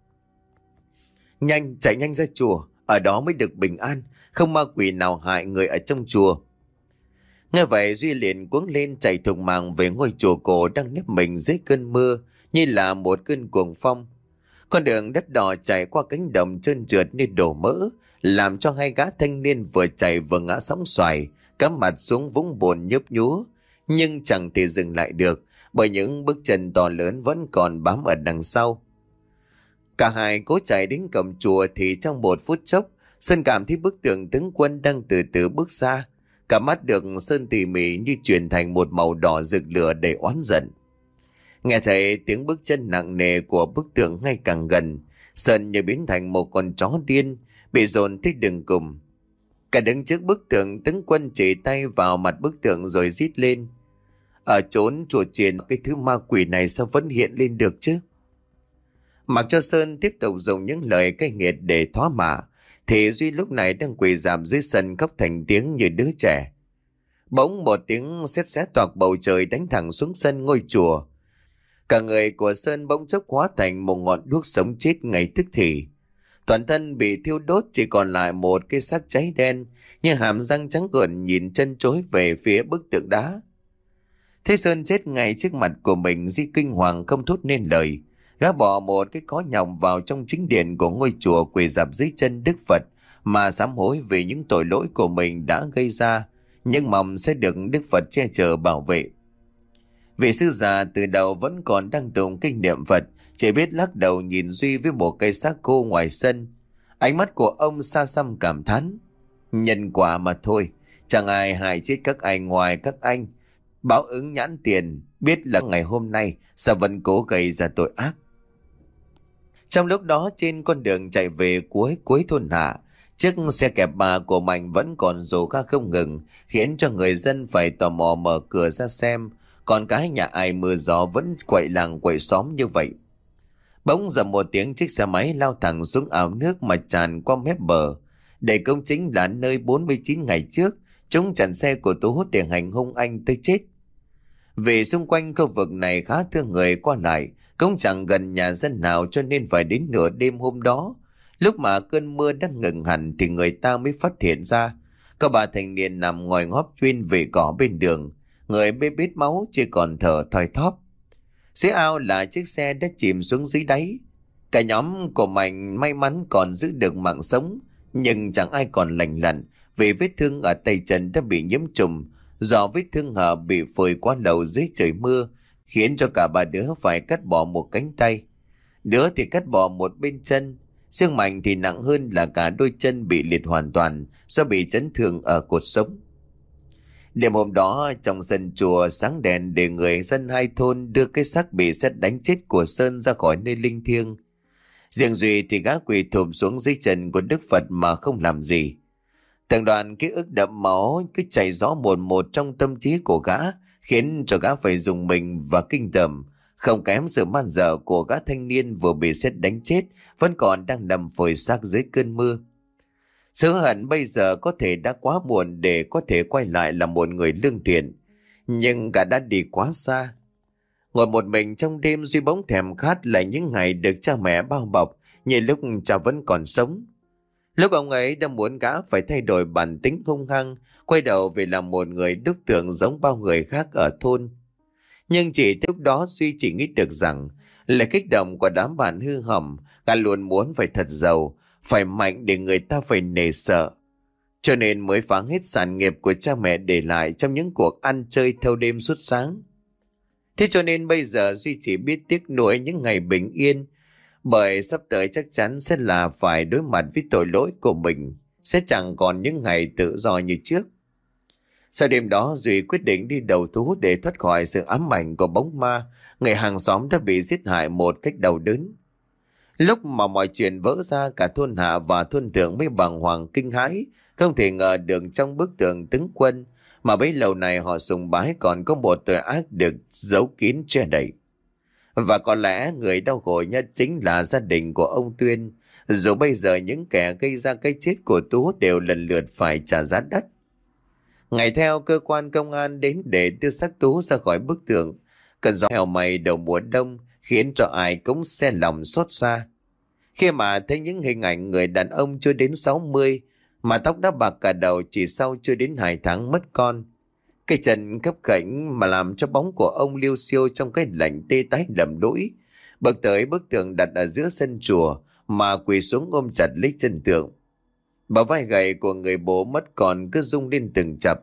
A: Nhanh, chạy nhanh ra chùa, ở đó mới được bình an, không ma quỷ nào hại người ở trong chùa. Nghe vậy Duy liền cuống lên chạy thục mạng về ngôi chùa cổ đang nếp mình dưới cơn mưa như là một cơn cuồng phong. Con đường đất đỏ chạy qua cánh đồng trơn trượt như đổ mỡ, làm cho hai gã thanh niên vừa chạy vừa ngã sóng xoài, cắm mặt xuống vũng bùn nhấp nhúa, nhưng chẳng thể dừng lại được bởi những bước chân to lớn vẫn còn bám ở đằng sau. Cả hai cố chạy đến cổng chùa thì trong một phút chốc, Sơn cảm thấy bức tượng tướng quân đang từ từ bước ra. Cả mắt được Sơn tỉ mỉ như chuyển thành một màu đỏ rực lửa đầy oán giận. Nghe thấy tiếng bước chân nặng nề của bức tượng ngay càng gần, Sơn như biến thành một con chó điên, bị dồn tới đường cùng. Cả đứng trước bức tượng tướng quân chỉ tay vào mặt bức tượng rồi rít lên: Ở chốn chùa chiền, cái thứ ma quỷ này sao vẫn hiện lên được chứ? Mặc cho Sơn tiếp tục dùng những lời cay nghiệt để thoá mạ, thì Duy lúc này đang quỳ rạp dưới sân khóc thành tiếng như đứa trẻ. Bỗng một tiếng sét xé toạc bầu trời đánh thẳng xuống sân ngôi chùa. Cả người của Sơn bỗng chốc hóa thành một ngọn đuốc sống chết ngay tức thì. Toàn thân bị thiêu đốt, chỉ còn lại một cái xác cháy đen, như hàm răng trắng gợn nhìn chân chối về phía bức tượng đá. Thế Sơn chết ngay trước mặt của mình, Duy kinh hoàng không thốt nên lời. Gã bỏ một cái có nhỏng vào trong chính điện của ngôi chùa, quỳ rạp dưới chân Đức Phật mà sám hối vì những tội lỗi của mình đã gây ra, nhưng mong sẽ được Đức Phật che chở bảo vệ. Vị sư già từ đầu vẫn còn đang tụng kinh niệm Phật, chỉ biết lắc đầu nhìn Duy với một cây xác khô ngoài sân. Ánh mắt của ông xa xăm cảm thán: Nhân quả mà thôi, chẳng ai hại chết các anh ngoài các anh. Báo ứng nhãn tiền, biết là ngày hôm nay sao vẫn cố gây ra tội ác. Trong lúc đó trên con đường chạy về cuối cuối thôn Hạ, chiếc xe kẹp bà của Mạnh vẫn còn rồ ga không ngừng, khiến cho người dân phải tò mò mở cửa ra xem còn cái nhà ai mưa gió vẫn quậy làng quậy xóm như vậy. Bỗng dầm một tiếng, chiếc xe máy lao thẳng xuống ao nước mà tràn qua mép bờ. Đây cũng chính là nơi bốn mươi chín ngày trước chúng chặn xe của Tú Hút để hành hung anh tới chết. Vì xung quanh khu vực này khá thưa người qua lại, cũng chẳng gần nhà dân nào, cho nên phải đến nửa đêm hôm đó, lúc mà cơn mưa đang ngừng hẳn, thì người ta mới phát hiện ra có bà thanh niên nằm ngồi ngóp chuyên về cỏ bên đường. người bê bết máu chỉ còn thở thoi thóp. Dưới ao là chiếc xe đã chìm xuống dưới đáy. Cả nhóm của Mạnh may mắn còn giữ được mạng sống, nhưng chẳng ai còn lành lặn vì vết thương ở tay chân đã bị nhiễm trùng do vết thương hở bị phơi quá lâu dưới trời mưa, khiến cho cả ba đứa phải cắt bỏ một cánh tay. Đứa thì cắt bỏ một bên chân. Riêng Mạnh thì nặng hơn là cả đôi chân bị liệt hoàn toàn do bị chấn thương ở cột sống. Đêm hôm đó trong sân chùa sáng đèn để người dân hai thôn đưa cái xác bị sét đánh chết của Sơn ra khỏi nơi linh thiêng. Riêng Duy thì gã quỳ thụp xuống dưới chân của Đức Phật mà không làm gì. Từng đoạn ký ức đẫm máu cứ chảy rõ một một trong tâm trí của gã, khiến cho gã phải dùng mình và kinh tởm, không kém sự man dợ của gã thanh niên vừa bị sét đánh chết vẫn còn đang nằm phơi xác dưới cơn mưa. Sự hận bây giờ có thể đã quá muộn để có thể quay lại là một người lương thiện, nhưng gã đã đi quá xa. Ngồi một mình trong đêm, Duy bỗng thèm khát lại những ngày được cha mẹ bao bọc như lúc cha vẫn còn sống. Lúc ông ấy đã muốn gã phải thay đổi bản tính hung hăng, quay đầu về làm một người đúc tượng giống bao người khác ở thôn. Nhưng chỉ lúc đó Duy chỉ nghĩ được rằng là kích động của đám bạn hư hỏng, gã luôn muốn phải thật giàu, phải mạnh để người ta phải nể sợ. Cho nên mới phá hết sản nghiệp của cha mẹ để lại trong những cuộc ăn chơi thâu đêm suốt sáng. Thế cho nên bây giờ Duy chỉ biết tiếc nuối những ngày bình yên, bởi sắp tới chắc chắn sẽ là phải đối mặt với tội lỗi của mình, sẽ chẳng còn những ngày tự do như trước. Sau đêm đó, Duy quyết định đi đầu thú để thoát khỏi sự ám ảnh của bóng ma, người hàng xóm đã bị giết hại một cách đau đớn. Lúc mà mọi chuyện vỡ ra, cả thôn hạ và thôn thượng mới bàng hoàng kinh hãi, không thể ngờ được trong bức tượng tướng quân mà bấy lâu này họ sùng bái còn có một tội ác được giấu kín che đậy. Và có lẽ người đau khổ nhất chính là gia đình của ông Tuyên, dù bây giờ những kẻ gây ra cái chết của Tú đều lần lượt phải trả giá đắt. Ngày theo, cơ quan công an đến để đưa xác Tú ra khỏi bức tượng. Cơn gió heo mây đầu mùa đông khiến cho ai cũng xe lòng xót xa. Khi mà thấy những hình ảnh người đàn ông chưa đến sáu mươi mà tóc đã bạc cả đầu chỉ sau chưa đến hai tháng mất con. Cái chân khấp khểnh mà làm cho bóng của ông liêu xiêu trong cái lạnh tê tái lầm lũi. Bước tới bức tượng đặt ở giữa sân chùa mà quỳ xuống ôm chặt lấy chân tượng. Bờ vai gầy của người bố mất con cứ rung lên từng chập.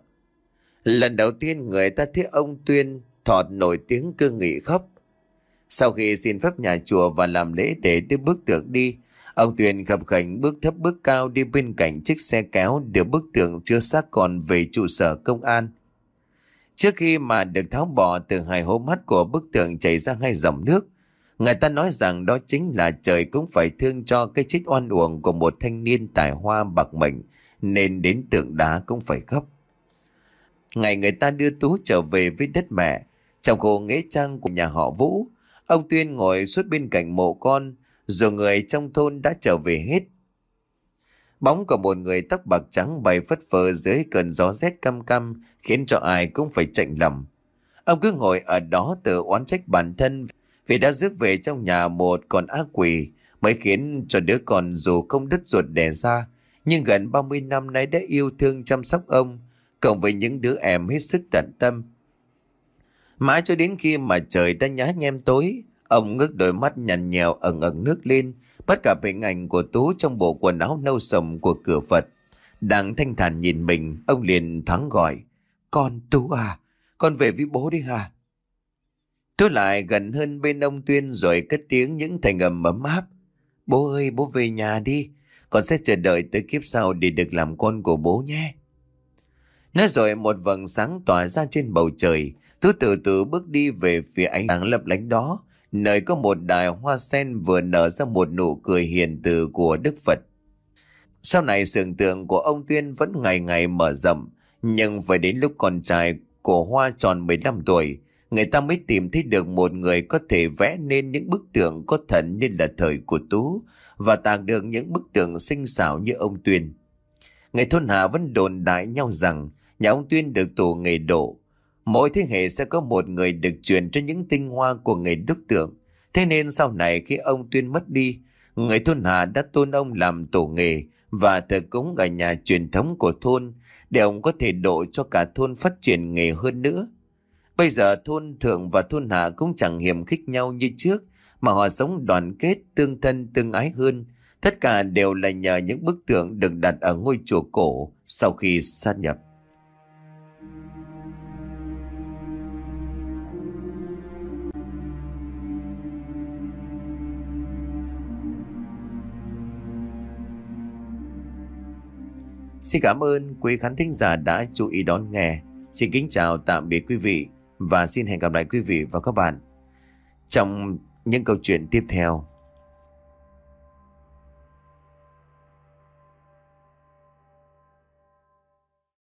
A: Lần đầu tiên người ta thấy ông Tuyên thọt nổi tiếng cơ nghị khóc. Sau khi xin phép nhà chùa và làm lễ để đưa bức tượng đi, ông Tuyên khập khểnh bước thấp bước cao đi bên cạnh chiếc xe kéo đưa bức tượng chứa xác con về trụ sở công an. Trước khi mà được tháo bỏ, từ hai hố mắt của bức tượng chảy ra hai dòng nước. Người ta nói rằng đó chính là trời cũng phải thương cho cái chết oan uổng của một thanh niên tài hoa bạc mệnh, nên đến tượng đá cũng phải khóc. Ngày người ta đưa Tú trở về với đất mẹ, trong khu nghĩa trang của nhà họ Vũ, ông Tuyên ngồi suốt bên cạnh mộ con, dù người trong thôn đã trở về hết. Bóng của một người tóc bạc trắng bay phất phơ dưới cơn gió rét căm căm khiến cho ai cũng phải chạnh lòng. Ông cứ ngồi ở đó tự oán trách bản thân vì đã rước về trong nhà một con ác quỷ, mới khiến cho đứa con dù không đứt ruột đẻ ra nhưng gần ba mươi năm nay đã yêu thương chăm sóc ông, cộng với những đứa em hết sức tận tâm. Mãi cho đến khi mà trời đã nhá nhem tối, ông ngước đôi mắt nhằn nhèo ẩn ẩn nước lên, bắt gặp hình ảnh của Tú trong bộ quần áo nâu sầm của cửa Phật. Đang thanh thản nhìn mình, ông liền thoáng gọi: "Con Tú à, con về với bố đi hả?" Tú lại gần hơn bên ông Tuyên rồi cất tiếng những thành âm ấm áp: "Bố ơi, bố về nhà đi, con sẽ chờ đợi tới kiếp sau để được làm con của bố nhé." Nói rồi một vầng sáng tỏa ra trên bầu trời. Tú từ từ bước đi về phía ánh sáng lấp lánh đó, nơi có một đài hoa sen vừa nở ra một nụ cười hiền từ của Đức Phật. Sau này tưởng tượng của ông Tuyên vẫn ngày ngày mở rộng, nhưng phải đến lúc con trai của Hoa tròn mười lăm tuổi, người ta mới tìm thấy được một người có thể vẽ nên những bức tượng có thần như là thời của Tú, và tạc được những bức tượng xinh xảo như ông Tuyên. Người thôn Hà vẫn đồn đại nhau rằng nhà ông Tuyên được tổ nghề độ. Mỗi thế hệ sẽ có một người được truyền cho những tinh hoa của nghề đúc tượng. Thế nên sau này khi ông Tuyên mất đi, người thôn Hà đã tôn ông làm tổ nghề và thờ cúng ở nhà truyền thống của thôn để ông có thể độ cho cả thôn phát triển nghề hơn nữa. Bây giờ thôn thượng và thôn hạ cũng chẳng hiềm khích nhau như trước, mà họ sống đoàn kết, tương thân tương ái hơn. Tất cả đều là nhờ những bức tượng được đặt ở ngôi chùa cổ sau khi sát nhập. Xin cảm ơn quý khán thính giả đã chú ý đón nghe. Xin kính chào tạm biệt quý vị và xin hẹn gặp lại quý vị và các bạn trong những câu chuyện tiếp theo.